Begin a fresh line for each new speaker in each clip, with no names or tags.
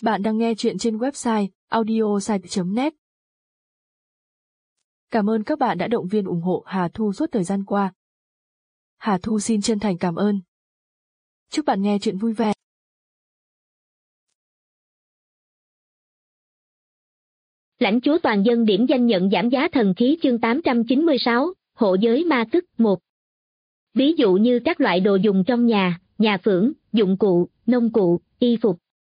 Bạn đang nghe chuyện trên website audiosite.net. Cảm ơn các bạn đã động viên ủng hộ Hà Thu suốt thời gian qua. Hà Thu xin chân thành cảm ơn. Chúc bạn nghe chuyện vui vẻ.
Lãnh chúa toàn dân điểm danh nhận giảm giá thần khí chương 896, hộ giới ma tức 1. Ví dụ như các loại đồ dùng trong nhà, nhà xưởng, dụng cụ, nông cụ, y phục.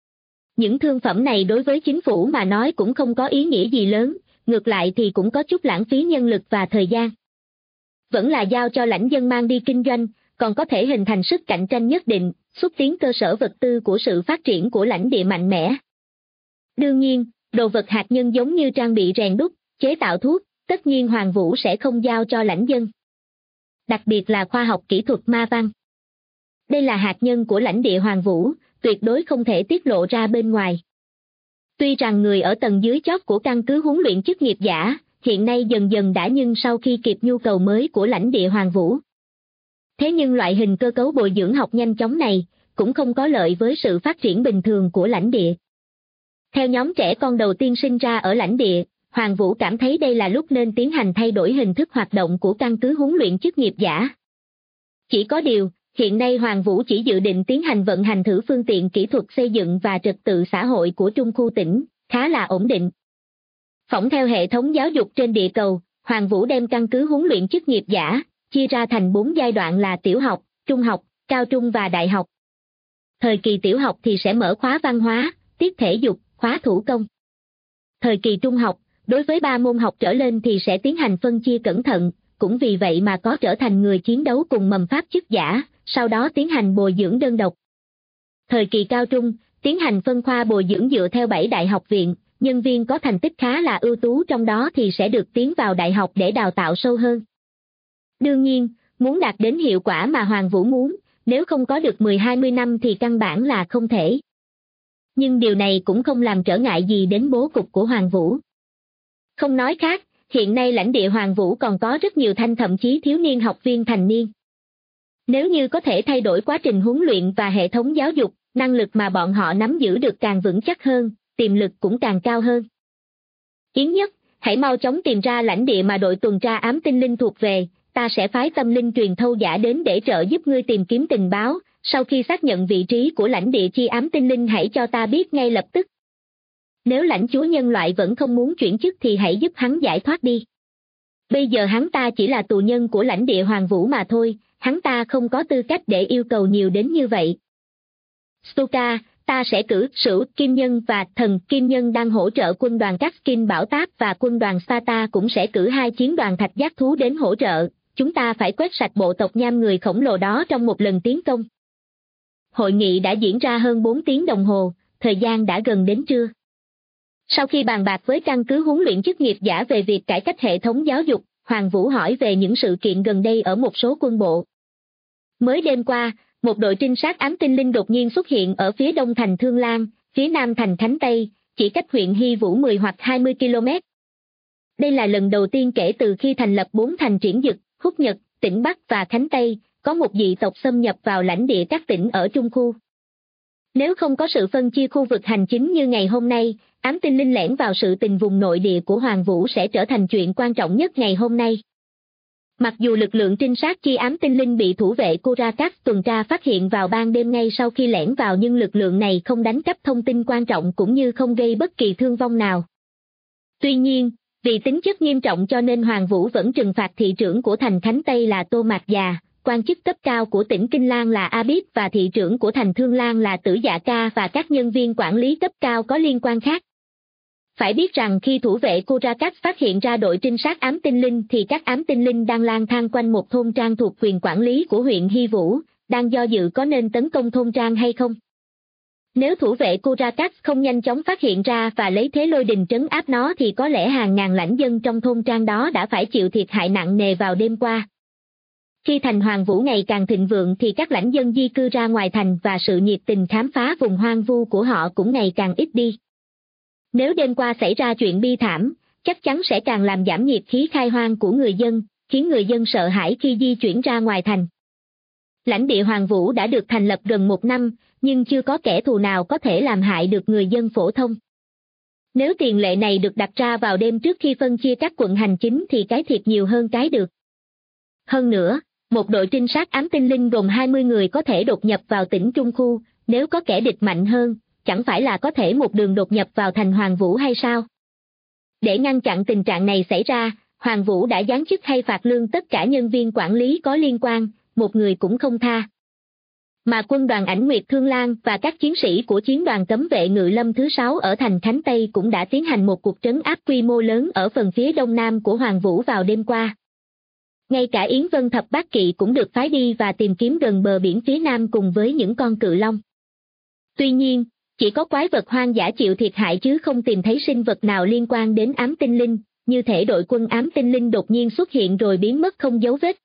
Những thương phẩm này đối với chính phủ mà nói cũng không có ý nghĩa gì lớn, ngược lại thì cũng có chút lãng phí nhân lực và thời gian. Vẫn là giao cho lãnh dân mang đi kinh doanh, còn có thể hình thành sức cạnh tranh nhất định, xúc tiến cơ sở vật tư của sự phát triển của lãnh địa mạnh mẽ. Đương nhiên, đồ vật hạt nhân giống như trang bị rèn đúc, chế tạo thuốc, tất nhiên Hoàng Vũ sẽ không giao cho lãnh dân. Đặc biệt là khoa học kỹ thuật ma văn. Đây là hạt nhân của lãnh địa Hoàng Vũ, tuyệt đối không thể tiết lộ ra bên ngoài. Tuy rằng người ở tầng dưới chót của căn cứ huấn luyện chức nghiệp giả, hiện nay dần dần đã nhưng sau khi kịp nhu cầu mới của lãnh địa Hoàng Vũ. Thế nhưng loại hình cơ cấu bồi dưỡng học nhanh chóng này, cũng không có lợi với sự phát triển bình thường của lãnh địa. Theo nhóm trẻ con đầu tiên sinh ra ở lãnh địa, Hoàng Vũ cảm thấy đây là lúc nên tiến hành thay đổi hình thức hoạt động của căn cứ huấn luyện chức nghiệp giả. Chỉ có điều, hiện nay Hoàng Vũ chỉ dự định tiến hành vận hành thử phương tiện kỹ thuật xây dựng và trật tự xã hội của Trung khu tỉnh, khá là ổn định. Phỏng theo hệ thống giáo dục trên địa cầu, Hoàng Vũ đem căn cứ huấn luyện chức nghiệp giả, chia ra thành 4 giai đoạn là tiểu học, trung học, cao trung và đại học. Thời kỳ tiểu học thì sẽ mở khóa văn hóa, tiết thể dục, khóa thủ công. Thời kỳ trung học, đối với 3 môn học trở lên thì sẽ tiến hành phân chia cẩn thận, cũng vì vậy mà có trở thành người chiến đấu cùng mầm pháp chức giả, sau đó tiến hành bồi dưỡng đơn độc. Thời kỳ cao trung, tiến hành phân khoa bồi dưỡng dựa theo 7 đại học viện, nhân viên có thành tích khá là ưu tú trong đó thì sẽ được tiến vào đại học để đào tạo sâu hơn. Đương nhiên, muốn đạt đến hiệu quả mà Hoàng Vũ muốn, nếu không có được 10-20 năm thì căn bản là không thể. Nhưng điều này cũng không làm trở ngại gì đến bố cục của Hoàng Vũ. Không nói khác, hiện nay lãnh địa Hoàng Vũ còn có rất nhiều thanh thậm chí thiếu niên học viên thành niên. Nếu như có thể thay đổi quá trình huấn luyện và hệ thống giáo dục, năng lực mà bọn họ nắm giữ được càng vững chắc hơn, tiềm lực cũng càng cao hơn. Yến Nhất, hãy mau chóng tìm ra lãnh địa mà đội tuần tra ám tinh linh thuộc về, ta sẽ phái tâm linh truyền thâu giả đến để trợ giúp ngươi tìm kiếm tình báo, sau khi xác nhận vị trí của lãnh địa chi ám tinh linh hãy cho ta biết ngay lập tức. Nếu lãnh chúa nhân loại vẫn không muốn chuyển chức thì hãy giúp hắn giải thoát đi. Bây giờ hắn ta chỉ là tù nhân của lãnh địa Hoàng Vũ mà thôi, hắn ta không có tư cách để yêu cầu nhiều đến như vậy. Stuka, ta sẽ cử Sửu Kim Nhân và Thần Kim Nhân đang hỗ trợ quân đoàn Kaskin Bảo Táp và quân đoàn Sata cũng sẽ cử 2 chiến đoàn thạch giác thú đến hỗ trợ, chúng ta phải quét sạch bộ tộc nham người khổng lồ đó trong một lần tiến công. Hội nghị đã diễn ra hơn 4 tiếng đồng hồ, thời gian đã gần đến trưa. Sau khi bàn bạc với căn cứ huấn luyện chức nghiệp giả về việc cải cách hệ thống giáo dục, Hoàng Vũ hỏi về những sự kiện gần đây ở một số quân bộ. Mới đêm qua, một đội trinh sát ám tinh linh đột nhiên xuất hiện ở phía đông thành Thương Lan, phía nam thành Khánh Tây, chỉ cách huyện Hy Vũ 10 hoặc 20 km. Đây là lần đầu tiên kể từ khi thành lập 4 thành Triển Dực, Húc Nhật, tỉnh Bắc và Khánh Tây, có một dị tộc xâm nhập vào lãnh địa các tỉnh ở Trung khu. Nếu không có sự phân chia khu vực hành chính như ngày hôm nay, ám tinh linh lẻn vào sự tình vùng nội địa của Hoàng Vũ sẽ trở thành chuyện quan trọng nhất ngày hôm nay. Mặc dù lực lượng trinh sát chi ám tinh linh bị thủ vệ Kurakat tuần tra phát hiện vào ban đêm ngay sau khi lẻn vào nhưng lực lượng này không đánh cắp thông tin quan trọng cũng như không gây bất kỳ thương vong nào. Tuy nhiên, vì tính chất nghiêm trọng cho nên Hoàng Vũ vẫn trừng phạt thị trưởng của thành Khánh Tây là Tô Mạc Già, quan chức cấp cao của tỉnh Kinh Lan là Abid và thị trưởng của thành Thương Lan là Tử Dạ Ca và các nhân viên quản lý cấp cao có liên quan khác. Phải biết rằng khi thủ vệ Kurakat phát hiện ra đội trinh sát ám tinh linh thì các ám tinh linh đang lang thang quanh một thôn trang thuộc quyền quản lý của huyện Hy Vũ, đang do dự có nên tấn công thôn trang hay không. Nếu thủ vệ Kurakat không nhanh chóng phát hiện ra và lấy thế lôi đình trấn áp nó thì có lẽ hàng ngàn lãnh dân trong thôn trang đó đã phải chịu thiệt hại nặng nề vào đêm qua. Khi thành Hoàng Vũ ngày càng thịnh vượng thì các lãnh dân di cư ra ngoài thành và sự nhiệt tình khám phá vùng hoang vu của họ cũng ngày càng ít đi. Nếu đêm qua xảy ra chuyện bi thảm, chắc chắn sẽ càng làm giảm nhiệt khí khai hoang của người dân, khiến người dân sợ hãi khi di chuyển ra ngoài thành. Lãnh địa Hoàng Vũ đã được thành lập gần 1 năm, nhưng chưa có kẻ thù nào có thể làm hại được người dân phổ thông. Nếu tiền lệ này được đặt ra vào đêm trước khi phân chia các quận hành chính thì cái thiệt nhiều hơn cái được. Hơn nữa, một đội trinh sát ám tinh linh gồm 20 người có thể đột nhập vào tỉnh Trung Khu, nếu có kẻ địch mạnh hơn, chẳng phải là có thể một đường đột nhập vào thành Hoàng Vũ hay sao? Để ngăn chặn tình trạng này xảy ra, Hoàng Vũ đã giáng chức hay phạt lương tất cả nhân viên quản lý có liên quan, một người cũng không tha. Mà quân đoàn Ảnh Nguyệt Thương Lan và các chiến sĩ của chiến đoàn cấm vệ Ngự Lâm thứ 6 ở thành Khánh Tây cũng đã tiến hành một cuộc trấn áp quy mô lớn ở phần phía đông nam của Hoàng Vũ vào đêm qua. Ngay cả Yến Vân Thập Bát Kỵ cũng được phái đi và tìm kiếm gần bờ biển phía nam cùng với những con cự long. Tuy nhiên, chỉ có quái vật hoang dã chịu thiệt hại chứ không tìm thấy sinh vật nào liên quan đến ám tinh linh, như thể đội quân ám tinh linh đột nhiên xuất hiện rồi biến mất không dấu vết.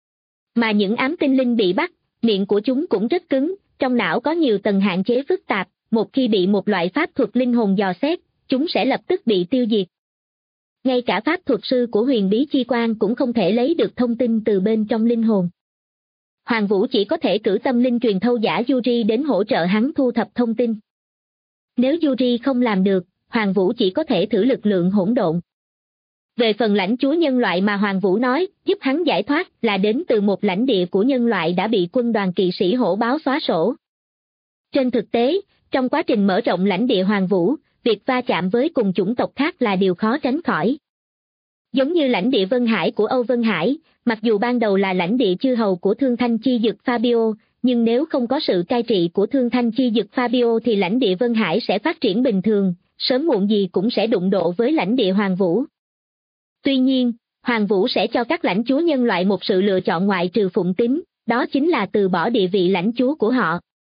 Mà những ám tinh linh bị bắt, miệng của chúng cũng rất cứng, trong não có nhiều tầng hạn chế phức tạp, một khi bị một loại pháp thuật linh hồn dò xét, chúng sẽ lập tức bị tiêu diệt. Ngay cả pháp thuật sư của Huyền Bí Chi Quan cũng không thể lấy được thông tin từ bên trong linh hồn. Hoàng Vũ chỉ có thể cử tâm linh truyền thâu giả Yuri đến hỗ trợ hắn thu thập thông tin. Nếu Yuri không làm được, Hoàng Vũ chỉ có thể thử lực lượng hỗn độn. Về phần lãnh chúa nhân loại mà Hoàng Vũ nói, giúp hắn giải thoát là đến từ một lãnh địa của nhân loại đã bị quân đoàn kỵ sĩ hổ báo xóa sổ. Trên thực tế, trong quá trình mở rộng lãnh địa Hoàng Vũ, việc va chạm với cùng chủng tộc khác là điều khó tránh khỏi. Giống như lãnh địa Vân Hải của Âu Vân Hải, mặc dù ban đầu là lãnh địa chư hầu của Thương Thanh Chi Dực Fabio, nhưng nếu không có sự cai trị của Thương Thanh Chi Dực Fabio thì lãnh địa Vân Hải sẽ phát triển bình thường, sớm muộn gì cũng sẽ đụng độ với lãnh địa Hoàng Vũ. Tuy nhiên, Hoàng Vũ sẽ cho các lãnh chúa nhân loại một sự lựa chọn ngoại trừ phụng tín, đó chính là từ bỏ địa vị lãnh chúa của họ.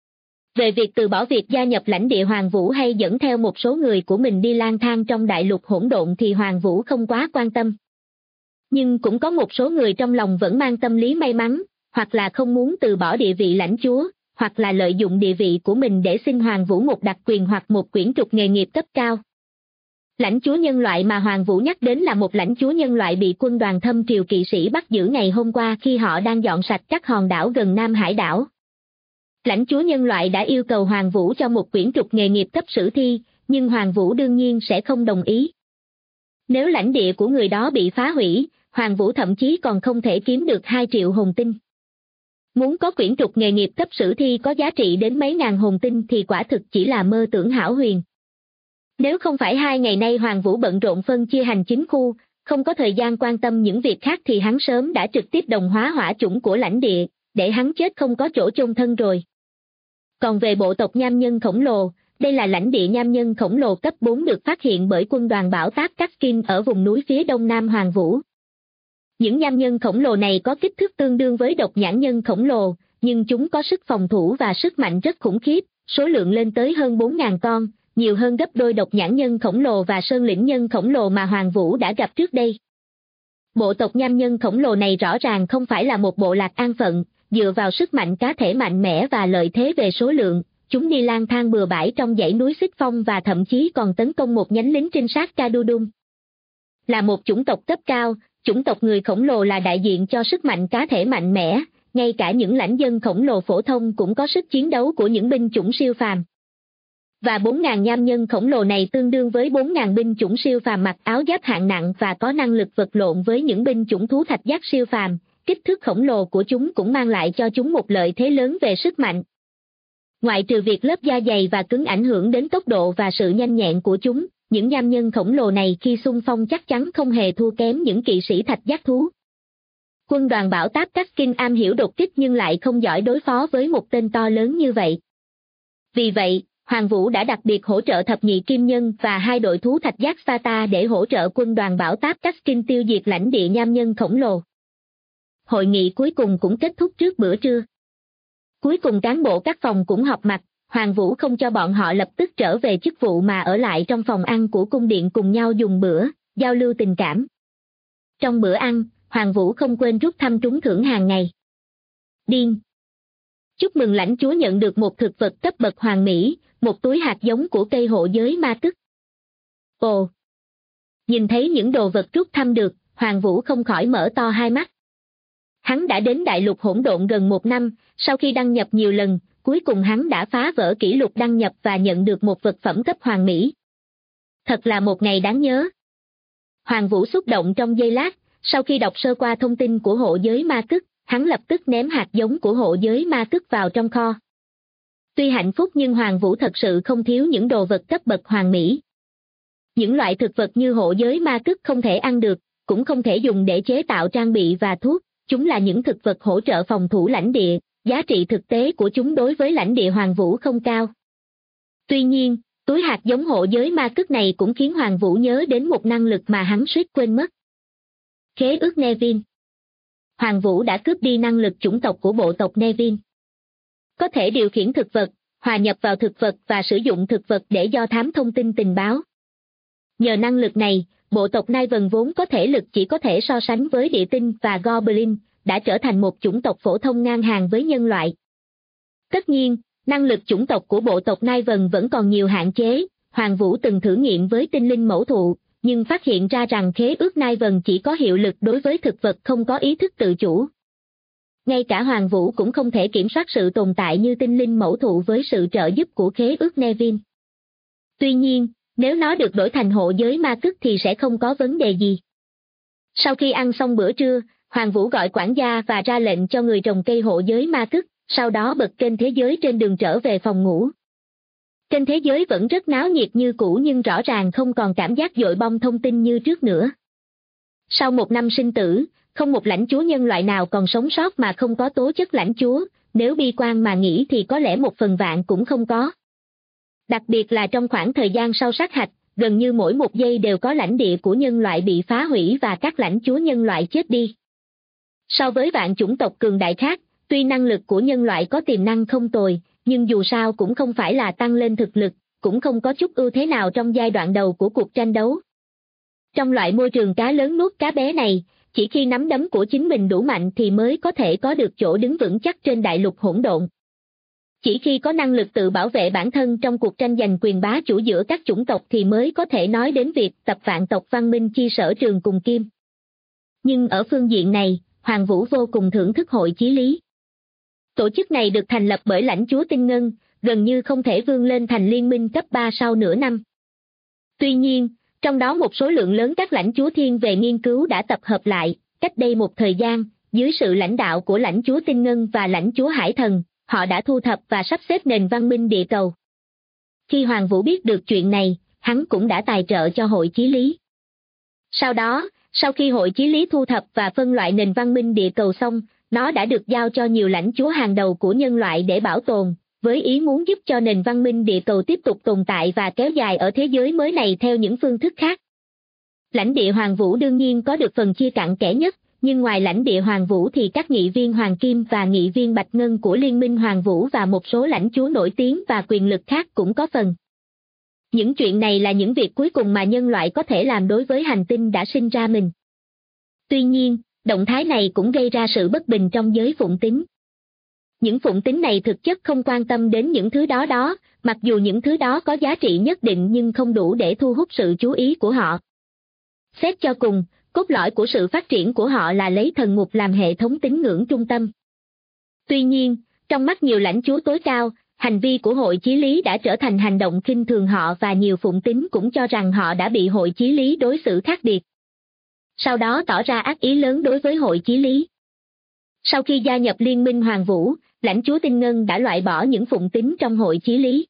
Về việc từ bỏ việc gia nhập lãnh địa Hoàng Vũ hay dẫn theo một số người của mình đi lang thang trong đại lục hỗn độn thì Hoàng Vũ không quá quan tâm. Nhưng cũng có một số người trong lòng vẫn mang tâm lý may mắn, hoặc là không muốn từ bỏ địa vị lãnh chúa, hoặc là lợi dụng địa vị của mình để xin Hoàng Vũ một đặc quyền hoặc một quyển trục nghề nghiệp cấp cao. Lãnh chúa nhân loại mà Hoàng Vũ nhắc đến là một lãnh chúa nhân loại bị quân đoàn Thâm Triều kỵ sĩ bắt giữ ngày hôm qua khi họ đang dọn sạch các hòn đảo gần Nam Hải đảo. Lãnh chúa nhân loại đã yêu cầu Hoàng Vũ cho một quyển trục nghề nghiệp cấp sử thi, nhưng Hoàng Vũ đương nhiên sẽ không đồng ý. Nếu lãnh địa của người đó bị phá hủy, Hoàng Vũ thậm chí còn không thể kiếm được 2 triệu hồn tinh. Muốn có quyển trục nghề nghiệp cấp sử thi có giá trị đến mấy ngàn hồn tinh thì quả thực chỉ là mơ tưởng hão huyền. Nếu không phải 2 ngày nay Hoàng Vũ bận rộn phân chia hành chính khu, không có thời gian quan tâm những việc khác thì hắn sớm đã trực tiếp đồng hóa hỏa chủng của lãnh địa, để hắn chết không có chỗ chôn thân rồi. Còn về bộ tộc nham nhân khổng lồ, đây là lãnh địa nham nhân khổng lồ cấp 4 được phát hiện bởi quân đoàn bảo táp Kaskin ở vùng núi phía đông nam Hoàng Vũ. Những nham nhân khổng lồ này có kích thước tương đương với độc nhãn nhân khổng lồ, nhưng chúng có sức phòng thủ và sức mạnh rất khủng khiếp, số lượng lên tới hơn 4.000 con, nhiều hơn gấp đôi độc nhãn nhân khổng lồ và sơn lĩnh nhân khổng lồ mà Hoàng Vũ đã gặp trước đây. Bộ tộc nham nhân khổng lồ này rõ ràng không phải là một bộ lạc an phận, dựa vào sức mạnh cá thể mạnh mẽ và lợi thế về số lượng, chúng đi lang thang bừa bãi trong dãy núi Xích Phong và thậm chí còn tấn công một nhánh lính trinh sát Kadudum. Là một chủng tộc cấp cao, chủng tộc người khổng lồ là đại diện cho sức mạnh cá thể mạnh mẽ, ngay cả những lãnh dân khổng lồ phổ thông cũng có sức chiến đấu của những binh chủng siêu phàm. Và 4.000 nham nhân khổng lồ này tương đương với 4.000 binh chủng siêu phàm mặc áo giáp hạng nặng và có năng lực vật lộn với những binh chủng thú thạch giác siêu phàm, kích thước khổng lồ của chúng cũng mang lại cho chúng một lợi thế lớn về sức mạnh. Ngoại trừ việc lớp da dày và cứng ảnh hưởng đến tốc độ và sự nhanh nhẹn của chúng, những nham nhân khổng lồ này khi xung phong chắc chắn không hề thua kém những kỵ sĩ thạch giác thú. Quân đoàn bảo táp Kaskin am hiểu đột kích nhưng lại không giỏi đối phó với một tên to lớn như vậy. Vì vậy, Hoàng Vũ đã đặc biệt hỗ trợ thập nhị kim nhân và 2 đội thú thạch giác Sparta để hỗ trợ quân đoàn bảo táp Kaskin tiêu diệt lãnh địa nham nhân khổng lồ. Hội nghị cuối cùng cũng kết thúc trước bữa trưa. Cuối cùng cán bộ các phòng cũng họp mặt, Hoàng Vũ không cho bọn họ lập tức trở về chức vụ mà ở lại trong phòng ăn của cung điện cùng nhau dùng bữa, giao lưu tình cảm. Trong bữa ăn, Hoàng Vũ không quên rút thăm trúng thưởng hàng ngày. Điên! Chúc mừng lãnh chúa nhận được một thực vật cấp bậc hoàn mỹ, một túi hạt giống của cây hộ giới ma tức. Ồ! Nhìn thấy những đồ vật rút thăm được, Hoàng Vũ không khỏi mở to hai mắt. Hắn đã đến đại lục hỗn độn gần 1 năm, sau khi đăng nhập nhiều lần, cuối cùng hắn đã phá vỡ kỷ lục đăng nhập và nhận được một vật phẩm cấp hoàn mỹ. Thật là một ngày đáng nhớ. Hoàng Vũ xúc động trong giây lát, sau khi đọc sơ qua thông tin của hộ giới ma cức, hắn lập tức ném hạt giống của hộ giới ma cức vào trong kho. Tuy hạnh phúc nhưng Hoàng Vũ thật sự không thiếu những đồ vật cấp bậc hoàn mỹ. Những loại thực vật như hộ giới ma cức không thể ăn được, cũng không thể dùng để chế tạo trang bị và thuốc, chúng là những thực vật hỗ trợ phòng thủ lãnh địa, giá trị thực tế của chúng đối với lãnh địa Hoàng Vũ không cao. Tuy nhiên, túi hạt giống hộ giới ma cức này cũng khiến Hoàng Vũ nhớ đến một năng lực mà hắn suýt quên mất. Khế ước Nevin. Hoàng Vũ đã cướp đi năng lực chủng tộc của bộ tộc Nevin. Có thể điều khiển thực vật, hòa nhập vào thực vật và sử dụng thực vật để do thám thông tin tình báo. Nhờ năng lực này, bộ tộc Niven vốn có thể lực chỉ có thể so sánh với địa tinh và Goblin, đã trở thành một chủng tộc phổ thông ngang hàng với nhân loại. Tất nhiên, năng lực chủng tộc của bộ tộc Niven vẫn còn nhiều hạn chế. Hoàng Vũ từng thử nghiệm với tinh linh mẫu thụ, nhưng phát hiện ra rằng khế ước Niven chỉ có hiệu lực đối với thực vật không có ý thức tự chủ. Ngay cả Hoàng Vũ cũng không thể kiểm soát sự tồn tại như tinh linh mẫu thụ với sự trợ giúp của khế ước Nevin. Tuy nhiên, nếu nó được đổi thành hộ giới ma cức thì sẽ không có vấn đề gì. Sau khi ăn xong bữa trưa, Hoàng Vũ gọi quản gia và ra lệnh cho người trồng cây hộ giới ma cức, sau đó bật kênh thế giới trên đường trở về phòng ngủ. Kênh thế giới vẫn rất náo nhiệt như cũ nhưng rõ ràng không còn cảm giác dội bom thông tin như trước nữa. Sau 1 năm sinh tử, không một lãnh chúa nhân loại nào còn sống sót mà không có tố chất lãnh chúa, nếu bi quan mà nghĩ thì có lẽ 1/1000 cũng không có. Đặc biệt là trong khoảng thời gian sau sát hạch, gần như mỗi 1 giây đều có lãnh địa của nhân loại bị phá hủy và các lãnh chúa nhân loại chết đi. So với vạn chủng tộc cường đại khác, tuy năng lực của nhân loại có tiềm năng không tồi, nhưng dù sao cũng không phải là tăng lên thực lực, cũng không có chút ưu thế nào trong giai đoạn đầu của cuộc tranh đấu. Trong loại môi trường cá lớn nuốt cá bé này, chỉ khi nắm đấm của chính mình đủ mạnh thì mới có thể có được chỗ đứng vững chắc trên đại lục hỗn độn. Chỉ khi có năng lực tự bảo vệ bản thân trong cuộc tranh giành quyền bá chủ giữa các chủng tộc thì mới có thể nói đến việc tập vạn tộc văn minh chi sở trường cùng kim. Nhưng ở phương diện này, Hoàng Vũ vô cùng thưởng thức hội chí lý. Tổ chức này được thành lập bởi lãnh chúa Tinh Ngân, gần như không thể vươn lên thành liên minh cấp 3 sau nửa năm. Tuy nhiên, trong đó một số lượng lớn các lãnh chúa thiên về nghiên cứu đã tập hợp lại, cách đây một thời gian, dưới sự lãnh đạo của lãnh chúa Tinh Ngân và lãnh chúa Hải Thần, họ đã thu thập và sắp xếp nền văn minh địa cầu. Khi Hoàng Vũ biết được chuyện này, hắn cũng đã tài trợ cho hội chí lý. Sau đó, sau khi hội chí lý thu thập và phân loại nền văn minh địa cầu xong, nó đã được giao cho nhiều lãnh chúa hàng đầu của nhân loại để bảo tồn, với ý muốn giúp cho nền văn minh địa cầu tiếp tục tồn tại và kéo dài ở thế giới mới này theo những phương thức khác. Lãnh địa Hoàng Vũ đương nhiên có được phần chia cặn kẽ nhất, nhưng ngoài lãnh địa Hoàng Vũ thì các nghị viên Hoàng Kim và nghị viên Bạch Ngân của Liên minh Hoàng Vũ và một số lãnh chúa nổi tiếng và quyền lực khác cũng có phần. Những chuyện này là những việc cuối cùng mà nhân loại có thể làm đối với hành tinh đã sinh ra mình. Tuy nhiên, động thái này cũng gây ra sự bất bình trong giới phụng tín. Những phụng tín này thực chất không quan tâm đến những thứ đó, mặc dù những thứ đó có giá trị nhất định nhưng không đủ để thu hút sự chú ý của họ. Xét cho cùng, cốt lõi của sự phát triển của họ là lấy thần ngục làm hệ thống tín ngưỡng trung tâm. Tuy nhiên, trong mắt nhiều lãnh chúa tối cao, hành vi của hội chí lý đã trở thành hành động khinh thường họ và nhiều phụng tín cũng cho rằng họ đã bị hội chí lý đối xử khác biệt. Sau đó tỏ ra ác ý lớn đối với hội chí lý. Sau khi gia nhập Liên minh Hoàng Vũ, lãnh chúa Tinh Ngân đã loại bỏ những phụng tín trong hội chí lý.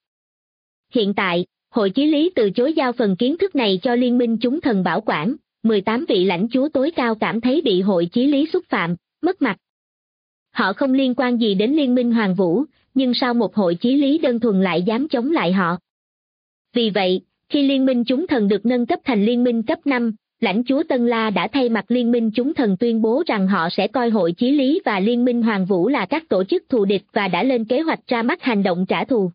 Hiện tại, hội chí lý từ chối giao phần kiến thức này cho Liên minh chúng thần bảo quản, 18 vị lãnh chúa tối cao cảm thấy bị hội chí lý xúc phạm, mất mặt. Họ không liên quan gì đến Liên minh Hoàng Vũ, nhưng sao một hội chí lý đơn thuần lại dám chống lại họ? Vì vậy, khi Liên minh chúng thần được nâng cấp thành Liên minh cấp 5, lãnh chúa Tân La đã thay mặt Liên minh chúng thần tuyên bố rằng họ sẽ coi hội chí lý và Liên minh Hoàng Vũ là các tổ chức thù địch và đã lên kế hoạch ra mắt hành động trả thù.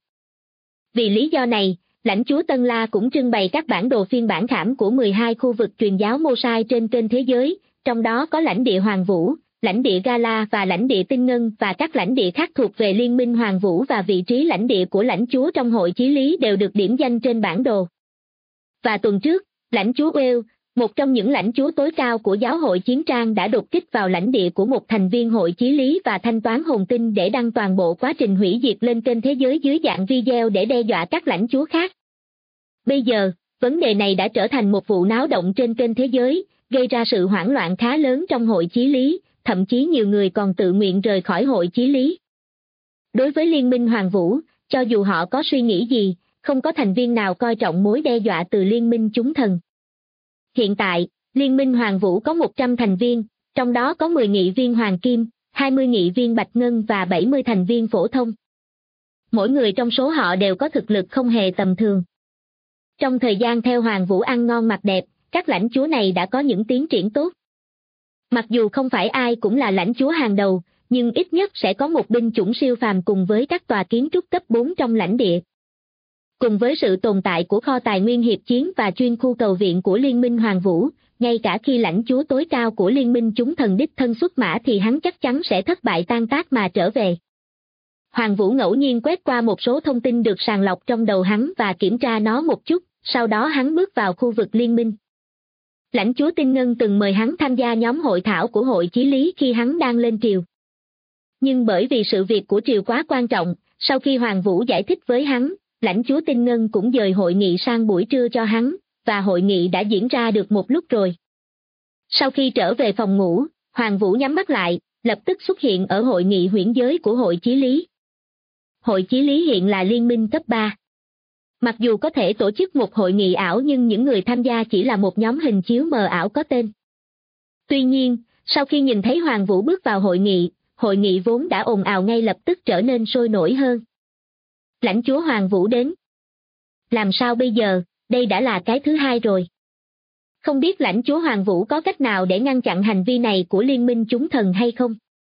Vì lý do này, lãnh chúa Tân La cũng trưng bày các bản đồ phiên bản khảm của 12 khu vực truyền giáo Mô Sai trên kênh thế giới, trong đó có lãnh địa Hoàng Vũ, lãnh địa Gala và lãnh địa Tinh Ngân và các lãnh địa khác thuộc về Liên minh Hoàng Vũ và vị trí lãnh địa của lãnh chúa trong hội chí lý đều được điểm danh trên bản đồ. Và tuần trước, lãnh chúa Wales, một trong những lãnh chúa tối cao của giáo hội Chiến Trang đã đột kích vào lãnh địa của một thành viên hội chí lý và thanh toán hồn tinh để đăng toàn bộ quá trình hủy diệt lên kênh thế giới dưới dạng video để đe dọa các lãnh chúa khác. Bây giờ, vấn đề này đã trở thành một vụ náo động trên kênh thế giới, gây ra sự hoảng loạn khá lớn trong hội chí lý, thậm chí nhiều người còn tự nguyện rời khỏi hội chí lý. Đối với Liên minh Hoàng Vũ, cho dù họ có suy nghĩ gì, không có thành viên nào coi trọng mối đe dọa từ Liên minh chúng thần. Hiện tại, Liên minh Hoàng Vũ có 100 thành viên, trong đó có 10 nghị viên Hoàng Kim, 20 nghị viên Bạch Ngân và 70 thành viên phổ thông. Mỗi người trong số họ đều có thực lực không hề tầm thường. Trong thời gian theo Hoàng Vũ ăn ngon mặc đẹp, các lãnh chúa này đã có những tiến triển tốt. Mặc dù không phải ai cũng là lãnh chúa hàng đầu, nhưng ít nhất sẽ có một binh chủng siêu phàm cùng với các tòa kiến trúc cấp 4 trong lãnh địa. Cùng với sự tồn tại của kho tài nguyên hiệp chiến và chuyên khu cầu viện của Liên minh Hoàng Vũ, ngay cả khi lãnh chúa tối cao của Liên minh chúng thần đích thân xuất mã thì hắn chắc chắn sẽ thất bại tan tác mà trở về. Hoàng Vũ ngẫu nhiên quét qua một số thông tin được sàng lọc trong đầu hắn và kiểm tra nó một chút, sau đó hắn bước vào khu vực liên minh. Lãnh chúa Tinh Ngân từng mời hắn tham gia nhóm hội thảo của hội chí lý khi hắn đang lên triều. Nhưng bởi vì sự việc của triều quá quan trọng, sau khi Hoàng Vũ giải thích với hắn, lãnh chúa Tinh Ngân cũng dời hội nghị sang buổi trưa cho hắn, và hội nghị đã diễn ra được một lúc rồi. Sau khi trở về phòng ngủ, Hoàng Vũ nhắm mắt lại, lập tức xuất hiện ở hội nghị huyễn giới của hội chí lý. Hội chí lý hiện là liên minh cấp 3. Mặc dù có thể tổ chức một hội nghị ảo nhưng những người tham gia chỉ là một nhóm hình chiếu mờ ảo có tên. Tuy nhiên, sau khi nhìn thấy Hoàng Vũ bước vào hội nghị vốn đã ồn ào ngay lập tức trở nên sôi nổi hơn. Lãnh chúa Hoàng Vũ đến. Làm sao bây giờ, đây đã là cái thứ hai rồi. Không biết lãnh chúa Hoàng Vũ có cách nào để ngăn chặn hành vi này của liên minh chúng thần hay không?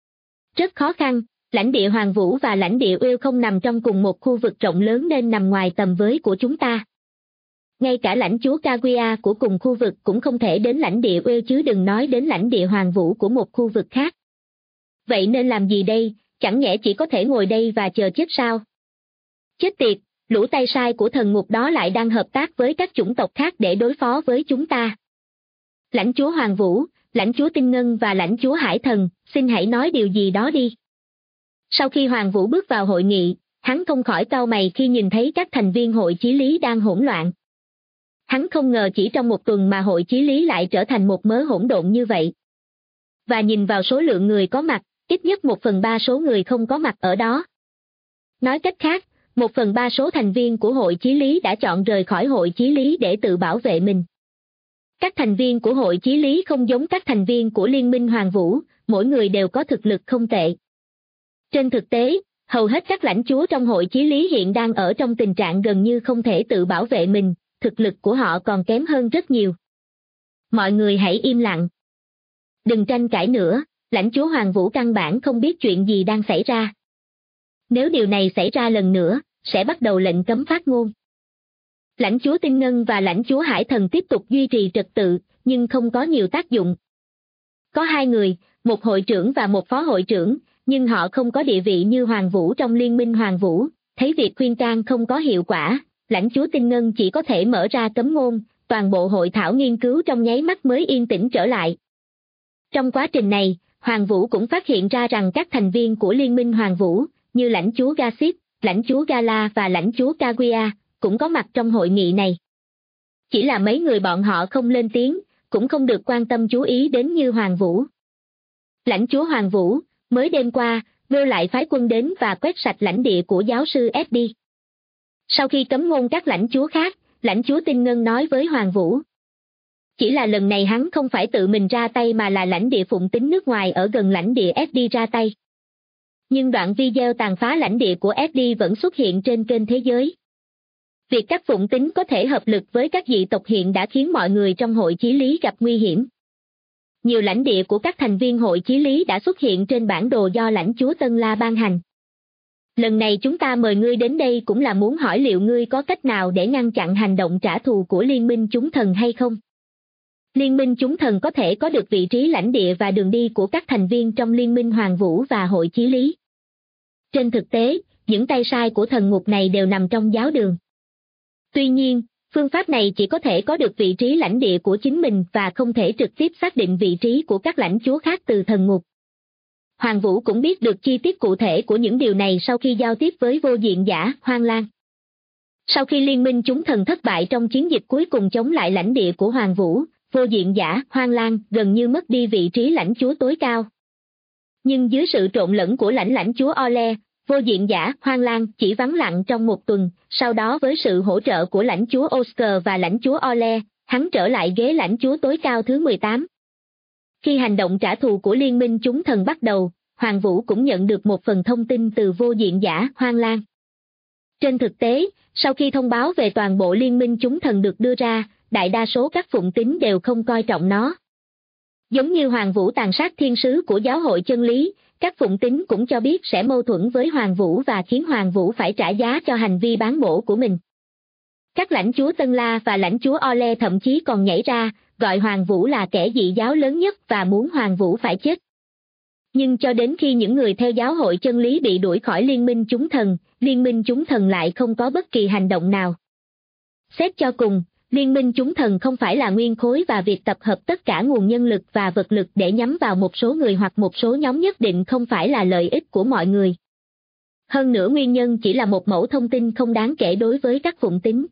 Rất khó khăn, lãnh địa Hoàng Vũ và lãnh địa Uyêu không nằm trong cùng một khu vực rộng lớn nên nằm ngoài tầm với của chúng ta. Ngay cả lãnh chúa Kaguya của cùng khu vực cũng không thể đến lãnh địa Uyêu chứ đừng nói đến lãnh địa Hoàng Vũ của một khu vực khác. Vậy nên làm gì đây, chẳng nhẽ chỉ có thể ngồi đây và chờ chết sao? Chết tiệt, lũ tay sai của thần ngục đó lại đang hợp tác với các chủng tộc khác để đối phó với chúng ta. Lãnh chúa Hoàng Vũ, lãnh chúa Tinh Ngân và lãnh chúa Hải Thần, xin hãy nói điều gì đó đi. Sau khi Hoàng Vũ bước vào hội nghị, hắn không khỏi cau mày khi nhìn thấy các thành viên hội chí lý đang hỗn loạn. Hắn không ngờ chỉ trong một tuần mà hội chí lý lại trở thành một mớ hỗn độn như vậy. Và nhìn vào số lượng người có mặt, ít nhất 1/3 số người không có mặt ở đó. Nói cách khác, 1/3 số thành viên của hội chí lý đã chọn rời khỏi hội chí lý để tự bảo vệ mình. Các thành viên của hội chí lý không giống các thành viên của Liên minh Hoàng Vũ, mỗi người đều có thực lực không tệ. Trên thực tế, hầu hết các lãnh chúa trong hội chí lý hiện đang ở trong tình trạng gần như không thể tự bảo vệ mình, thực lực của họ còn kém hơn rất nhiều. Mọi người hãy im lặng. Đừng tranh cãi nữa, lãnh chúa Hoàng Vũ căn bản không biết chuyện gì đang xảy ra. Nếu điều này xảy ra lần nữa, sẽ bắt đầu lệnh cấm phát ngôn. Lãnh chúa Tinh Ngân và lãnh chúa Hải Thần tiếp tục duy trì trật tự, nhưng không có nhiều tác dụng. Có 2 người, một hội trưởng và một phó hội trưởng, nhưng họ không có địa vị như Hoàng Vũ trong liên minh Hoàng Vũ, thấy việc khuyên can không có hiệu quả, lãnh chúa Tinh Ngân chỉ có thể mở ra cấm ngôn, toàn bộ hội thảo nghiên cứu trong nháy mắt mới yên tĩnh trở lại. Trong quá trình này, Hoàng Vũ cũng phát hiện ra rằng các thành viên của liên minh Hoàng Vũ, như lãnh chúa Gasip, lãnh chúa Gala và lãnh chúa Kaguya, cũng có mặt trong hội nghị này. Chỉ là mấy người bọn họ không lên tiếng, cũng không được quan tâm chú ý đến như Hoàng Vũ. Lãnh chúa Hoàng Vũ, mới đêm qua, Vêu lại phái quân đến và quét sạch lãnh địa của giáo sư FD. Sau khi cấm ngôn các lãnh chúa khác, lãnh chúa Tinh Ngân nói với Hoàng Vũ. Chỉ là lần này hắn không phải tự mình ra tay mà là lãnh địa phụng tín nước ngoài ở gần lãnh địa FD ra tay. Nhưng đoạn video tàn phá lãnh địa của FD vẫn xuất hiện trên kênh thế giới. Việc các phụng tín có thể hợp lực với các dị tộc hiện đã khiến mọi người trong hội chí lý gặp nguy hiểm. Nhiều lãnh địa của các thành viên hội chí lý đã xuất hiện trên bản đồ do lãnh chúa Tân La ban hành. Lần này chúng ta mời ngươi đến đây cũng là muốn hỏi liệu ngươi có cách nào để ngăn chặn hành động trả thù của liên minh chúng thần hay không? Liên minh chúng thần có thể có được vị trí lãnh địa và đường đi của các thành viên trong liên minh Hoàng Vũ và hội chí lý. Trên thực tế, những tay sai của thần ngục này đều nằm trong giáo đường. Tuy nhiên, Phương pháp này chỉ có thể có được vị trí lãnh địa của chính mình và không thể trực tiếp xác định vị trí của các lãnh chúa khác từ thần ngục. Hoàng Vũ cũng biết được chi tiết cụ thể của những điều này sau khi giao tiếp với vô diện giả Hoang Lang. Sau khi liên minh chúng thần thất bại trong chiến dịch cuối cùng chống lại lãnh địa của Hoàng Vũ, vô diện giả Hoang Lang gần như mất đi vị trí lãnh chúa tối cao. Nhưng dưới sự trộn lẫn của lãnh chúa Ole, vô diện giả Hoang Lang chỉ vắng lặng trong một tuần, sau đó với sự hỗ trợ của lãnh chúa Oscar và lãnh chúa Ole, hắn trở lại ghế lãnh chúa tối cao thứ 18. Khi hành động trả thù của liên minh chúng thần bắt đầu, Hoàng Vũ cũng nhận được một phần thông tin từ vô diện giả Hoang Lang. Trên thực tế, sau khi thông báo về toàn bộ liên minh chúng thần được đưa ra, đại đa số các phụng tín đều không coi trọng nó. Giống như Hoàng Vũ tàn sát thiên sứ của giáo hội chân lý, các phụng tín cũng cho biết sẽ mâu thuẫn với Hoàng Vũ và khiến Hoàng Vũ phải trả giá cho hành vi bán bổ của mình. Các lãnh chúa Tân La và lãnh chúa Ole thậm chí còn nhảy ra, gọi Hoàng Vũ là kẻ dị giáo lớn nhất và muốn Hoàng Vũ phải chết. Nhưng cho đến khi những người theo giáo hội chân lý bị đuổi khỏi liên minh chúng thần lại không có bất kỳ hành động nào. Xét cho cùng, liên minh chúng thần không phải là nguyên khối và việc tập hợp tất cả nguồn nhân lực và vật lực để nhắm vào một số người hoặc một số nhóm nhất định không phải là lợi ích của mọi người. Hơn nữa nguyên nhân chỉ là một mẩu thông tin không đáng kể đối với các phụng tín.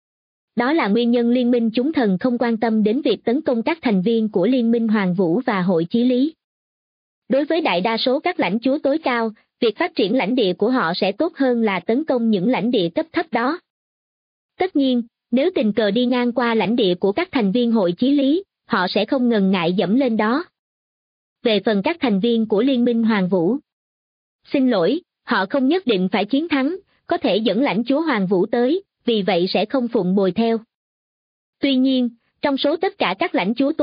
Đó là nguyên nhân liên minh chúng thần không quan tâm đến việc tấn công các thành viên của liên minh Hoàng Vũ và hội chí lý. Đối với đại đa số các lãnh chúa tối cao, việc phát triển lãnh địa của họ sẽ tốt hơn là tấn công những lãnh địa cấp thấp đó. Tất nhiên, nếu tình cờ đi ngang qua lãnh địa của các thành viên hội chí lý, họ sẽ không ngần ngại dẫm lên đó. Về phần các thành viên của liên minh Hoàng Vũ, xin lỗi, họ không nhất định phải chiến thắng, có thể dẫn lãnh chúa Hoàng Vũ tới, vì vậy sẽ không phụng bồi theo. Tuy nhiên, trong số tất cả các lãnh chúa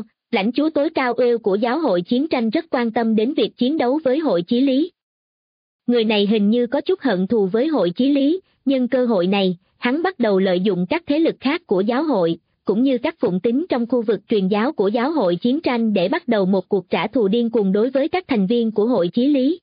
tối cao Êu của giáo hội chiến tranh rất quan tâm đến việc chiến đấu với hội chí lý. Người này hình như có chút hận thù với hội chí lý, nhân cơ hội này, hắn bắt đầu lợi dụng các thế lực khác của giáo hội, cũng như các phụng tín trong khu vực truyền giáo của giáo hội chiến tranh để bắt đầu một cuộc trả thù điên cuồng đối với các thành viên của hội chí lý.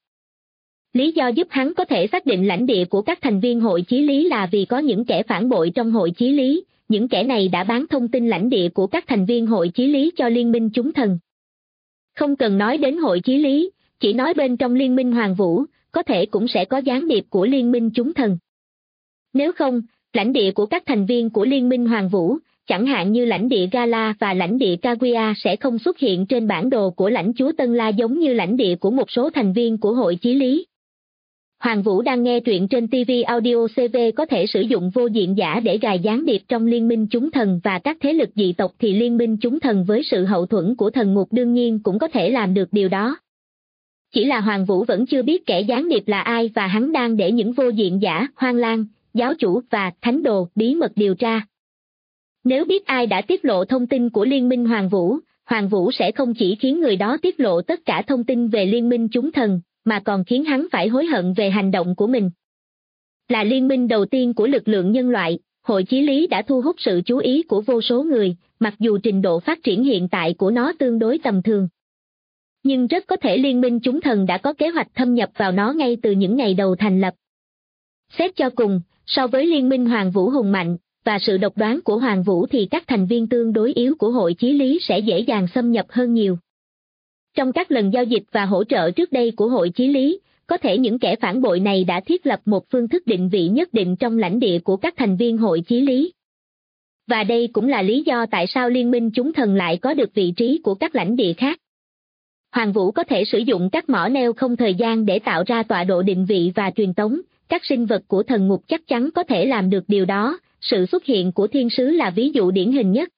Lý do giúp hắn có thể xác định lãnh địa của các thành viên hội chí lý là vì có những kẻ phản bội trong hội chí lý, những kẻ này đã bán thông tin lãnh địa của các thành viên hội chí lý cho liên minh chúng thần. Không cần nói đến hội chí lý, chỉ nói bên trong liên minh Hoàng Vũ, có thể cũng sẽ có gián điệp của liên minh chúng thần. Nếu không, lãnh địa của các thành viên của liên minh Hoàng Vũ, chẳng hạn như lãnh địa Gala và lãnh địa Kaguya sẽ không xuất hiện trên bản đồ của lãnh chúa Tân La giống như lãnh địa của một số thành viên của hội chí lý. Hoàng Vũ đang nghe truyện trên TV Audio CV có thể sử dụng vô diện giả để gài gián điệp trong liên minh chúng thần và các thế lực dị tộc thì liên minh chúng thần với sự hậu thuẫn của thần ngục đương nhiên cũng có thể làm được điều đó. Chỉ là Hoàng Vũ vẫn chưa biết kẻ gián điệp là ai và hắn đang để những vô diện giả, Hoang Lang, giáo chủ và thánh đồ bí mật điều tra. Nếu biết ai đã tiết lộ thông tin của liên minh Hoàng Vũ sẽ không chỉ khiến người đó tiết lộ tất cả thông tin về liên minh chúng thần, mà còn khiến hắn phải hối hận về hành động của mình. Là liên minh đầu tiên của lực lượng nhân loại, hội chí lý đã thu hút sự chú ý của vô số người, mặc dù trình độ phát triển hiện tại của nó tương đối tầm thường. Nhưng rất có thể liên minh chúng thần đã có kế hoạch thâm nhập vào nó ngay từ những ngày đầu thành lập. Xét cho cùng, so với liên minh Hoàng Vũ hùng mạnh, và sự độc đoán của Hoàng Vũ thì các thành viên tương đối yếu của hội chí lý sẽ dễ dàng xâm nhập hơn nhiều. Trong các lần giao dịch và hỗ trợ trước đây của hội chí lý, có thể những kẻ phản bội này đã thiết lập một phương thức định vị nhất định trong lãnh địa của các thành viên hội chí lý. Và đây cũng là lý do tại sao liên minh chúng thần lại có được vị trí của các lãnh địa khác. Hoàng Vũ có thể sử dụng các mỏ neo không thời gian để tạo ra tọa độ định vị và truyền tống, các sinh vật của thần ngục chắc chắn có thể làm được điều đó, sự xuất hiện của thiên sứ là ví dụ điển hình nhất.